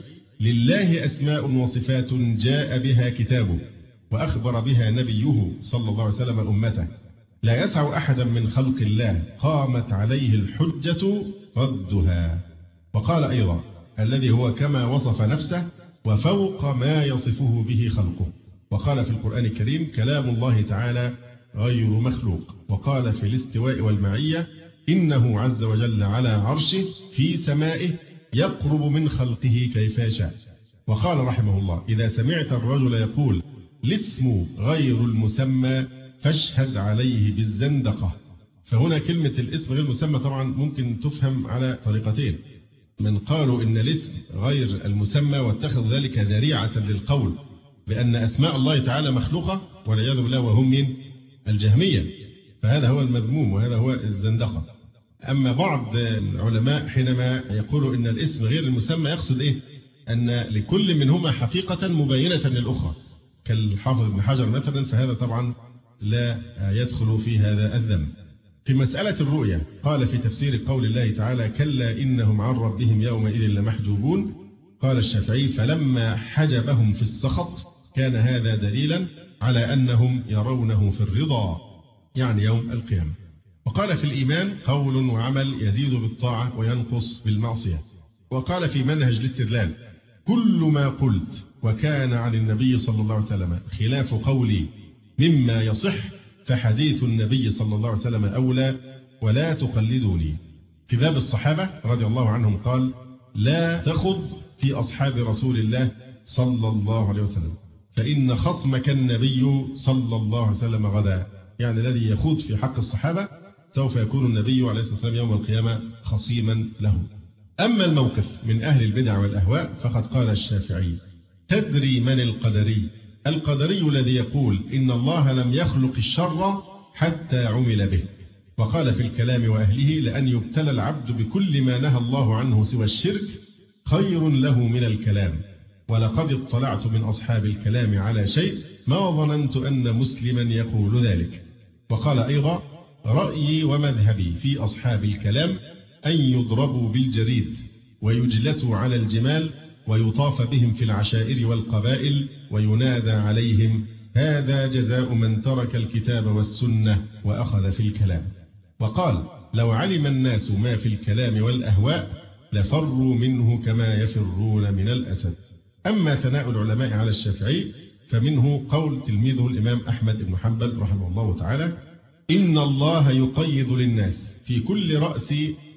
[SPEAKER 3] لله أسماء وصفات جاء بها كتابه وأخبر بها نبيه صلى الله عليه وسلم أمته، لا يسع أحدا من خلق الله قامت عليه الحجة ردها. وقال أيضا: الذي هو كما وصف نفسه وفوق ما يصفه به خلقه. وقال في القرآن الكريم: كلام الله تعالى غير مخلوق. وقال في الاستواء والمعية: إنه عز وجل على عرشه في سمائه يقرب من خلقه كيف يشاء. وقال رحمه الله: إذا سمعت الرجل يقول الاسم غير المسمى فاشهد عليه بالزندقة. فهنا كلمة الاسم غير المسمى طبعا ممكن تفهم على طريقتين: من قالوا إن الاسم غير المسمى واتخذ ذلك ذريعة للقول بأن أسماء الله تعالى مخلوقة والعياذ بالله، وهم من الجهمية، فهذا هو المذموم وهذا هو الزندقة. أما بعض العلماء حينما يقولوا إن الاسم غير المسمى يقصد إيه؟ أن لكل منهما حقيقة مبينة للأخرى، كالحافظ ابن حجر مثلا، فهذا طبعا لا يدخل في هذا الذنب. في مسألة الرؤية قال في تفسير قول الله تعالى: كلا إنهم عن ربهم يومئذ لمحجوبون. قال الشافعي: فلما حجبهم في السخط كان هذا دليلا على أنهم يرونه في الرضا، يعني يوم القيامة. وقال في الإيمان: قول وعمل يزيد بالطاعة وينقص بالمعصية. وقال في منهج الاستدلال: كل ما قلت وكان عن النبي صلى الله عليه وسلم خلاف قولي مما يصح فحديث النبي صلى الله عليه وسلم أولى ولا تقلدوني. في باب الصحابة رضي الله عنهم قال: لا تخض في أصحاب رسول الله صلى الله عليه وسلم فإن خصمك النبي صلى الله عليه وسلم غدا. يعني الذي يخوض في حق الصحابة سوف يكون النبي عليه الصلاة والسلام يوم القيامة خصيما له. أما الموقف من أهل البدع والأهواء فقد قال الشافعي: تدري من القدري؟ القدري الذي يقول إن الله لم يخلق الشر حتى عمل به. وقال في الكلام وأهله: لأن يبتلى العبد بكل ما نهى الله عنه سوى الشرك خير له من الكلام، ولقد اطلعت من أصحاب الكلام على شيء ما ظننت أن مسلما يقول ذلك. وقال أيضا: رأيي ومذهبي في أصحاب الكلام أن يضربوا بالجريد ويجلسوا على الجمال ويطاف بهم في العشائر والقبائل وينادى عليهم: هذا جزاء من ترك الكتاب والسنة وأخذ في الكلام. وقال: لو علم الناس ما في الكلام والأهواء لفروا منه كما يفرون من الأسد. أما ثناء العلماء على الشافعي فمنه قول تلميذه الإمام أحمد بن حنبل رحمه الله تعالى: إن الله يقيد للناس في كل رأس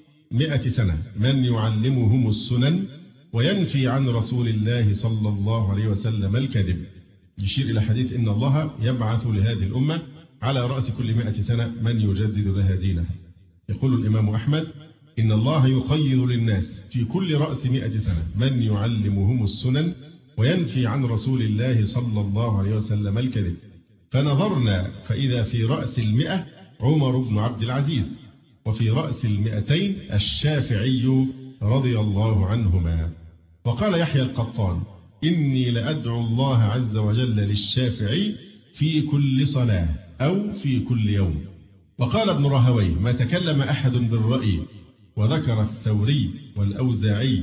[SPEAKER 3] 100 سنة من يعلمهم السنن وينفي عن رسول الله صلى الله عليه وسلم الكذب. يشير إلى حديث إن الله يبعث لهذه الأمة على رأس كل 100 سنة من يجدد لها دينها. يقول الإمام أحمد: إن الله يقيد للناس في كل رأس 100 سنة من يعلمهم السنن وينفي عن رسول الله صلى الله عليه وسلم الكذب. فنظرنا فإذا في رأس 100 عمر بن عبد العزيز، وفي رأس 200 الشافعي رضي الله عنهما. وقال يحيى القطان: إني لأدعو الله عز وجل للشافعي في كل صلاة أو في كل يوم. وقال ابن راهويه: ما تكلم أحد بالرأي وذكر الثوري والأوزاعي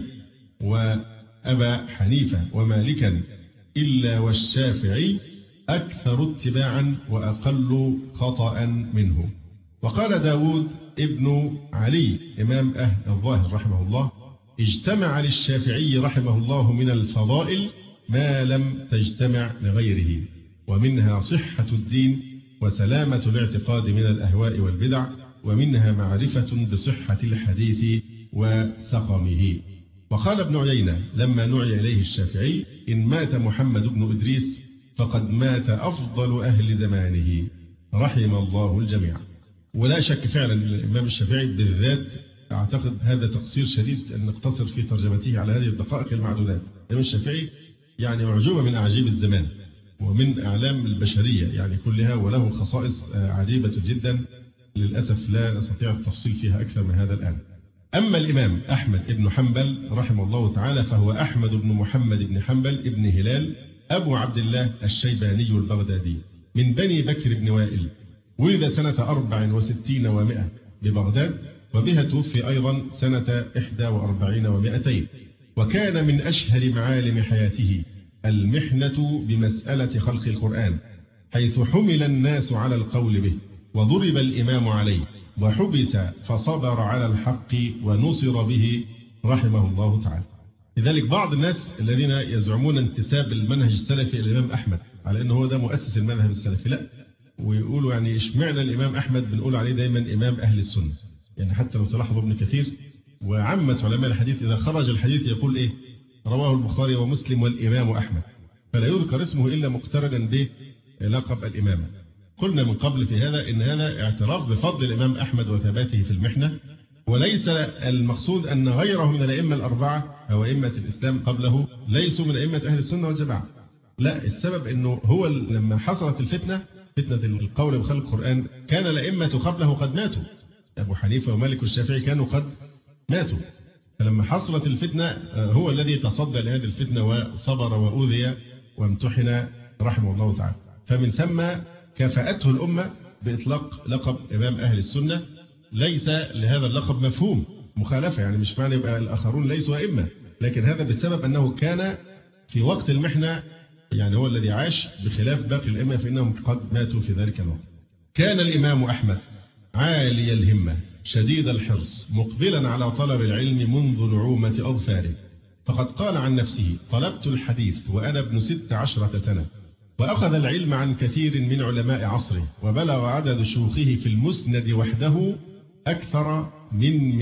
[SPEAKER 3] وأبا حنيفة ومالكا إلا والشافعي أكثر اتباعا وأقل خطأ منه. وقال داود ابن علي إمام أهل الظاهر رحمه الله: اجتمع للشافعي رحمه الله من الفضائل ما لم تجتمع لغيره، ومنها صحة الدين وسلامة الاعتقاد من الأهواء والبدع، ومنها معرفة بصحة الحديث وسقمه. وقال ابن عيينة لما نعي إليه الشافعي: إن مات محمد بن إدريس فقد مات أفضل أهل زمانه، رحم الله الجميع. ولا شك فعلا الإمام الشافعي بالذات أعتقد هذا تقصير شديد أن نقتصر في ترجمته على هذه الدقائق المعدودات. الإمام الشافعي يعني أعجوبة من أعاجيب الزمان ومن أعلام البشرية يعني كلها، وله خصائص عجيبة جدا للأسف لا نستطيع التفصيل فيها أكثر من هذا الآن. أما الإمام أحمد بن حنبل رحمه الله تعالى فهو أحمد بن محمد بن حنبل ابن هلال أبو عبد الله الشيباني البغدادي من بني بكر بن وائل، ولد سنة 64 و100 ببغداد، وبها توفي أيضا سنة 41 و200. وكان من أشهر معالم حياته المحنة بمسألة خلق القرآن، حيث حمل الناس على القول به وضرب الإمام عليه وحبس فصبر على الحق ونصر به رحمه الله تعالى. لذلك بعض الناس الذين يزعمون انتساب المنهج السلفي إلى الإمام أحمد على أنه هو ده مؤسس المذهب السلفي، لا، ويقولوا يعني اشمعنى الإمام أحمد بنقول عليه دايما إمام أهل السنة. يعني حتى لو تلاحظوا ابن كثير وعامة علماء الحديث إذا خرج الحديث يقول إيه؟ رواه البخاري ومسلم والإمام أحمد، فلا يذكر اسمه إلا مقترنا بلقب الإمامة. قلنا من قبل في هذا إن هذا اعتراف بفضل الإمام أحمد وثباته في المحنة، وليس المقصود أن غيره من الأئمة الأربعة أو أئمة الإسلام قبله ليسوا من أئمة أهل السنة والجماعة. لا، السبب أنه هو لما حصلت الفتنة، فتنة القول بخلق القرآن، كان الأئمة قبله قد ماتوا، أبو حنيفة ومالك والشافعي كانوا قد ماتوا، فلما حصلت الفتنة هو الذي تصدى لهذه الفتنة وصبر وأوذي وامتحن رحمه الله تعالى. فمن ثم كافأته الأمة بإطلاق لقب إمام أهل السنة. ليس لهذا اللقب مفهوم مخالفة، يعني مش معنى يبقى الآخرون ليسوا أئمة، لكن هذا بسبب أنه كان في وقت المحنة، يعني هو الذي عاش بخلاف باقي الأئمة فإنهم قد ماتوا في ذلك الوقت. كان الإمام أحمد عالي الهمة شديد الحرص مقبلا على طلب العلم منذ نعومة أظفاره، فقد قال عن نفسه: طلبت الحديث وأنا ابن 16 سنة، وأخذ العلم عن كثير من علماء عصره، وبلغ عدد شيوخه في المسند وحده أكثر من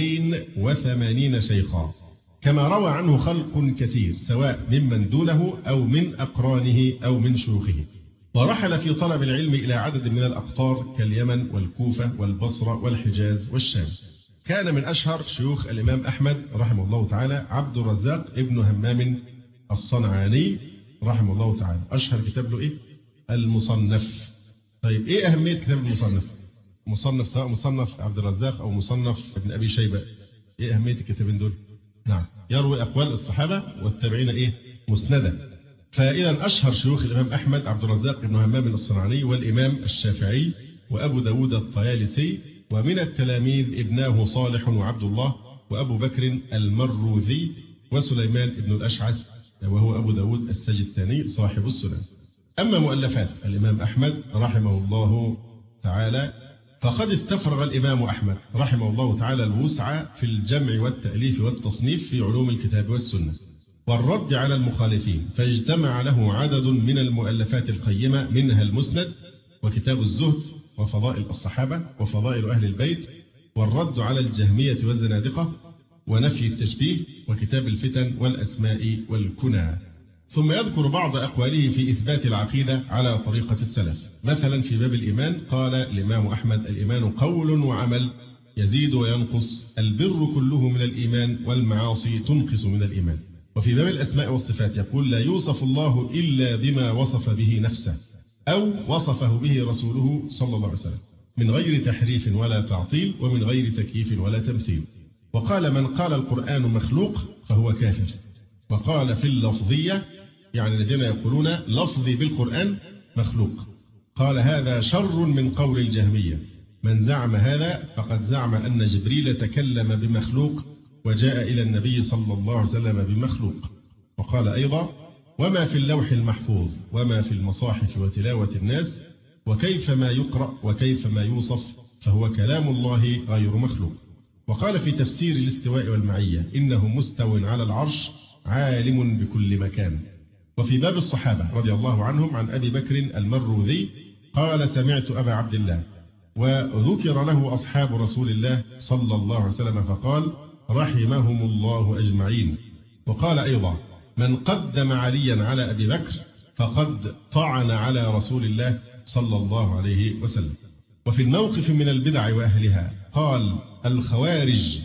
[SPEAKER 3] 280 شيخا، كما روى عنه خلق كثير سواء ممن دونه أو من أقرانه أو من شيوخه. ورحل في طلب العلم إلى عدد من الأقطار كاليمن والكوفة والبصرة والحجاز والشام. كان من أشهر شيوخ الإمام أحمد رحمه الله تعالى عبد الرزاق ابن همام الصنعاني رحمه الله تعالى. أشهر كتاب له إيه؟ المصنف. طيب إيه أهمية كتاب المصنف؟ مصنف سواء مصنف عبد الرزاق أو مصنف ابن أبي شيبة، إيه أهمية الكتابين دول؟ نعم، يروي أقوال الصحابة والتابعين إيه؟ مسندة. فإذا أشهر شيوخ الإمام أحمد عبد الرزاق بن همام الصنعاني والإمام الشافعي وأبو داود الطيالسي، ومن التلاميذ ابناه صالح وعبد الله وأبو بكر المروذي وسليمان بن الأشعث وهو أبو داود السجستاني صاحب السنن. أما مؤلفات الإمام أحمد رحمه الله تعالى فقد استفرغ الإمام أحمد رحمه الله تعالى الوسع في الجمع والتأليف والتصنيف في علوم الكتاب والسنة والرد على المخالفين، فاجتمع له عدد من المؤلفات القيمة، منها المسند وكتاب الزهد وفضائل الصحابة وفضائل أهل البيت والرد على الجهمية والزنادقة ونفي التشبيه وكتاب الفتن والأسماء والكنى. ثم يذكر بعض أقواله في إثبات العقيدة على طريقة السلف. مثلا في باب الإيمان قال الإمام أحمد: الإيمان قول وعمل يزيد وينقص، البر كله من الإيمان والمعاصي تنقص من الإيمان. وفي باب الأسماء والصفات يقول: لا يوصف الله إلا بما وصف به نفسه أو وصفه به رسوله صلى الله عليه وسلم، من غير تحريف ولا تعطيل ومن غير تكييف ولا تمثيل. وقال: من قال القرآن مخلوق فهو كافر. وقال في اللفظية، يعني الذين يقولون لفظي بالقرآن مخلوق، قال هذا شر من قول الجهمية، من زعم هذا فقد زعم أن جبريل تكلم بمخلوق وجاء إلى النبي صلى الله عليه وسلم بمخلوق. وقال أيضا وما في اللوح المحفوظ وما في المصاحف وتلاوة الناس وكيف ما يقرأ وكيف ما يوصف فهو كلام الله غير مخلوق. وقال في تفسير الاستواء والمعية إنه مستو على العرش عالم بكل مكان. وفي باب الصحابة رضي الله عنهم عن أبي بكر المروذي قال سمعت أبا عبد الله وذكر له أصحاب رسول الله صلى الله عليه وسلم فقال رحمهم الله أجمعين. وقال أيضا من قدم عليا على أبي بكر فقد طعن على رسول الله صلى الله عليه وسلم. وفي الموقف من البدع وأهلها قال الخوارج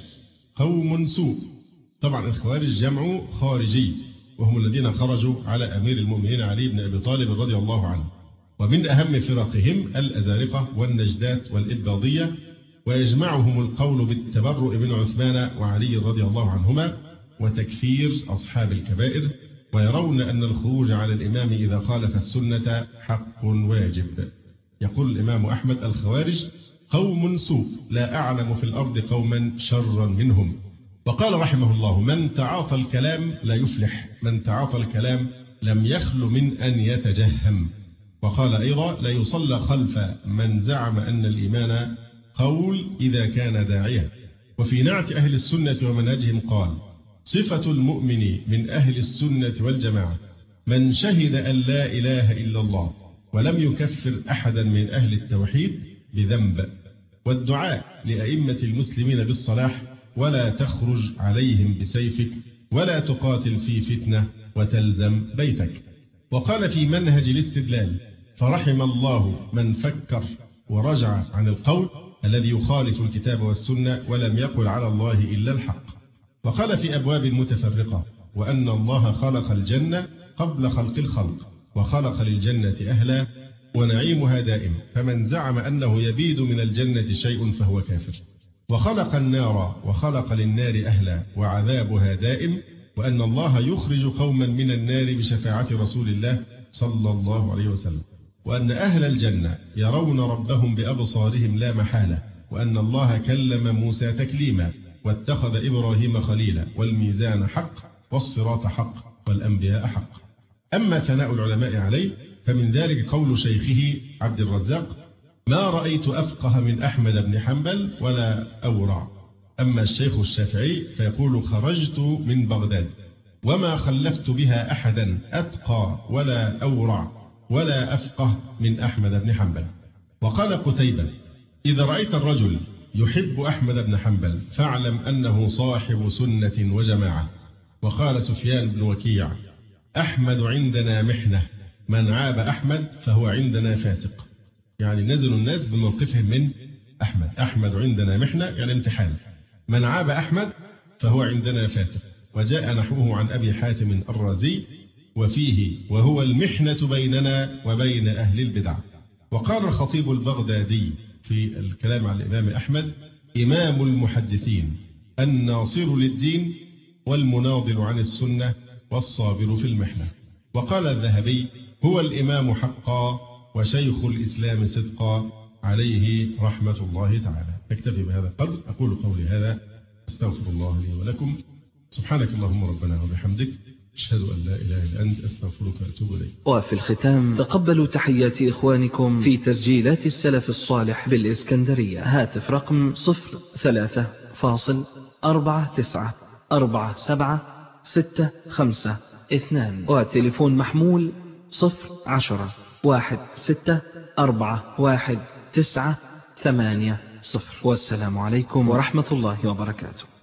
[SPEAKER 3] قوم سوء. طبعا الخوارج جمع خارجي، وهم الذين خرجوا على أمير المؤمنين علي بن أبي طالب رضي الله عنه. ومن أهم فرقهم الأزارقة والنجدات والإباضية، ويجمعهم القول بالتبرؤ بن عثمان وعلي رضي الله عنهما وتكفير أصحاب الكبائر، ويرون أن الخروج على الإمام إذا خالف السنة حق واجب. يقول الإمام أحمد الخوارج قوم سوء لا أعلم في الأرض قوما شرا منهم. وقال رحمه الله من تعاطى الكلام لا يفلح، من تعاطى الكلام لم يخل من أن يتجهم. وقال أيضا لا يصلى خلف من زعم أن الإيمان قول إذا كان داعيا. وفي نعت أهل السنة ومنهجهم قال صفة المؤمن من أهل السنة والجماعة من شهد أن لا إله إلا الله ولم يكفر أحدا من أهل التوحيد بذنب، والدعاء لأئمة المسلمين بالصلاح ولا تخرج عليهم بسيفك ولا تقاتل في فتنة وتلزم بيتك. وقال في منهج الاستدلال فرحم الله من فكر ورجع عن القول الذي يخالف الكتاب والسنة ولم يقل على الله إلا الحق. وقال في أبواب متفرقة وأن الله خلق الجنة قبل خلق الخلق وخلق للجنة أهلا ونعيمها دائم، فمن زعم أنه يبيد من الجنة شيء فهو كافر. وخلق النار وخلق للنار أهلا وعذابها دائم، وأن الله يخرج قوما من النار بشفاعة رسول الله صلى الله عليه وسلم، وأن أهل الجنة يرون ربهم بأبصارهم لا محالة، وأن الله كلم موسى تكليما واتخذ إبراهيم خليلا، والميزان حق والصراط حق والأنبياء حق. أما ثناء العلماء عليه فمن ذلك قول شيخه عبد الرزاق ما رأيت أفقه من أحمد بن حنبل ولا أورع. أما الشيخ الشافعي فيقول خرجت من بغداد وما خلفت بها أحدا أتقى ولا أورع ولا أفقه من أحمد بن حنبل. وقال قتيبة إذا رأيت الرجل يحب أحمد بن حنبل فاعلم أنه صاحب سنة وجماعة. وقال سفيان بن وكيع أحمد عندنا محنة من عاب أحمد فهو عندنا فاسق. يعني نزل الناس بموقفهم من أحمد. أحمد عندنا محنة يعني امتحان، من عاب أحمد فهو عندنا فاسق. وجاء نحوه عن أبي حاتم الرازي وفيه وهو المحنة بيننا وبين أهل البدع. وقال الخطيب البغدادي في الكلام عن الإمام أحمد إمام المحدثين الناصر للدين والمناضل عن السنة والصابر في المحنة. وقال الذهبي هو الإمام حقا وشيخ الإسلام صدقا عليه رحمة الله تعالى. أكتفي بهذا القدر، أقول قولي هذا أستغفر الله لي ولكم. سبحانك اللهم ربنا وبحمدك أشهد أن لا إله إلا أنت أستغفرك وأتوب إليك.
[SPEAKER 1] وفي الختام تقبلوا تحيات إخوانكم في تسجيلات السلف الصالح بالإسكندرية. هاتف رقم 03.494765 وتليفون محمول 010-16411980. والسلام عليكم ورحمة الله وبركاته.